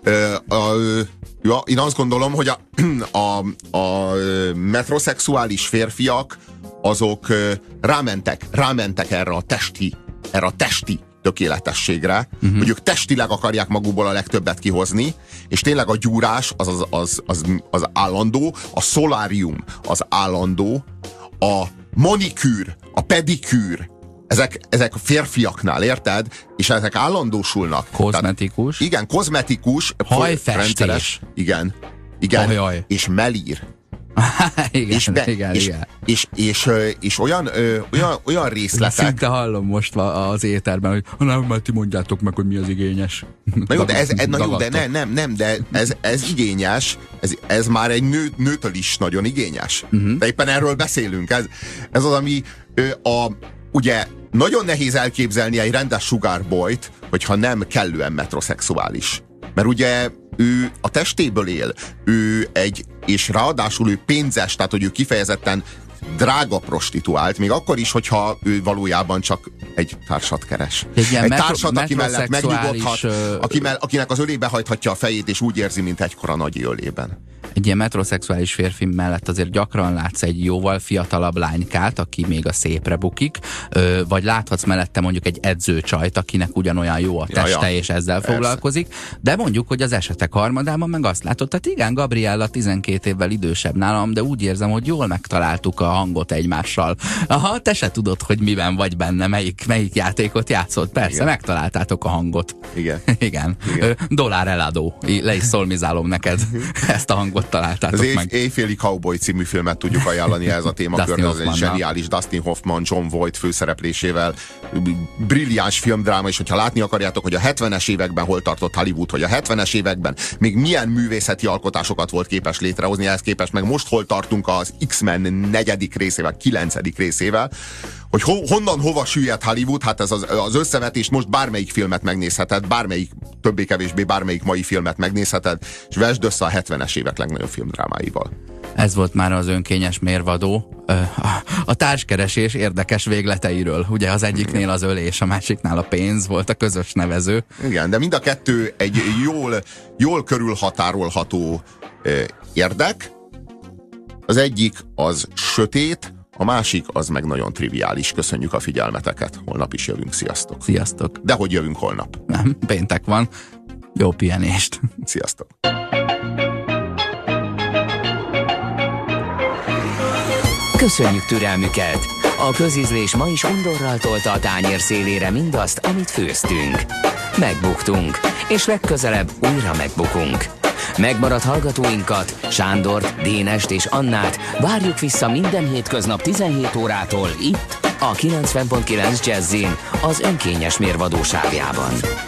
Én azt gondolom, hogy a metroszexuális férfiak azok rámentek erre a testi tökéletességre, hogy ők testileg akarják magukból a legtöbbet kihozni, és tényleg a gyúrás az állandó, a szolárium az állandó, a manikűr, a pedikűr, ezek a férfiaknál, érted? És ezek állandósulnak. Kozmetikus. Tehát, igen, kozmetikus. Hajfestés. Igen. És melír. És olyan részletek. Szinte hallom most az éterben, hogy nem, ti mondjátok meg, hogy mi az igényes. Na jó, de ez igényes, ez már egy nőtől is nagyon igényes. De éppen erről beszélünk. Ez az, ami ugye nagyon nehéz elképzelni egy rendes sugar boyt, hogyha nem kellően metroszexuális. Mert ugye ő a testéből él, és ráadásul ő pénzes, tehát hogy ő kifejezetten drága prostituált, még akkor is, hogyha ő valójában csak egy társat keres. Egy társat, aki mellett megnyugodhat, akinek az ölébe hajthatja a fejét, és úgy érzi, mint egykor a nagy ölében. Egy ilyen metroszexuális férfi mellett azért gyakran látsz egy jóval fiatalabb lánykát, aki még a szépre bukik, vagy láthatsz mellette mondjuk egy edzőcsajt, akinek ugyanolyan jó a teste, és ezzel foglalkozik, de mondjuk, hogy az esetek harmadában meg azt látod, tehát igen, Gabriella 12 évvel idősebb nálam, de úgy érzem, hogy jól megtaláltuk a hangot egymással. Aha, te se tudod, hogy miben vagy benne, melyik játékot játszott. Persze, igen. Megtaláltátok a hangot. Igen. Igen. Dollár eladó. Le is szolmizálom neked. Ezt a hangot találtátok az meg. Éjféli Cowboy című filmet tudjuk ajánlani ez a témakörben. Ez egy zseniális Dustin Hoffman, John Voight főszereplésével. Brilliáns filmdráma, és hogyha látni akarjátok, hogy a 70-es években hol tartott Hollywood, hogy a 70-es években még milyen művészeti alkotásokat volt képes létrehozni, ehhez képest meg most hol tartunk az X-Men 4. részével, 9. részével, hogy honnan hova süllyedt Hollywood, hát ez az összevetés, most bármelyik filmet megnézheted, többé-kevésbé bármelyik mai filmet megnézheted, és vesd össze a 70-es évek legnagyobb filmdrámáival. Ez volt már az önkényes mérvadó. A társkeresés érdekes végleteiről. Ugye az egyiknél az ölés, a másiknál a pénz volt a közös nevező. Igen, de mind a kettő egy jól körülhatárolható érdek. Az egyik az sötét, A másik az meg nagyon triviális. Köszönjük a figyelmeteket. Holnap is jövünk. Sziasztok. Sziasztok. De hogy jövünk holnap? Nem, péntek van. Jó pihenést. Sziasztok. Köszönjük türelmüket! A közízlés ma is undorral tolta a tányér szélére mindazt, amit főztünk. Megbuktunk, és legközelebb újra megbukunk. Megmaradt hallgatóinkat, Sándort, Dénest és Annát várjuk vissza minden hétköznap 17 órától itt, a 90.9 Jazzin, az önkényes mérvadósávjában.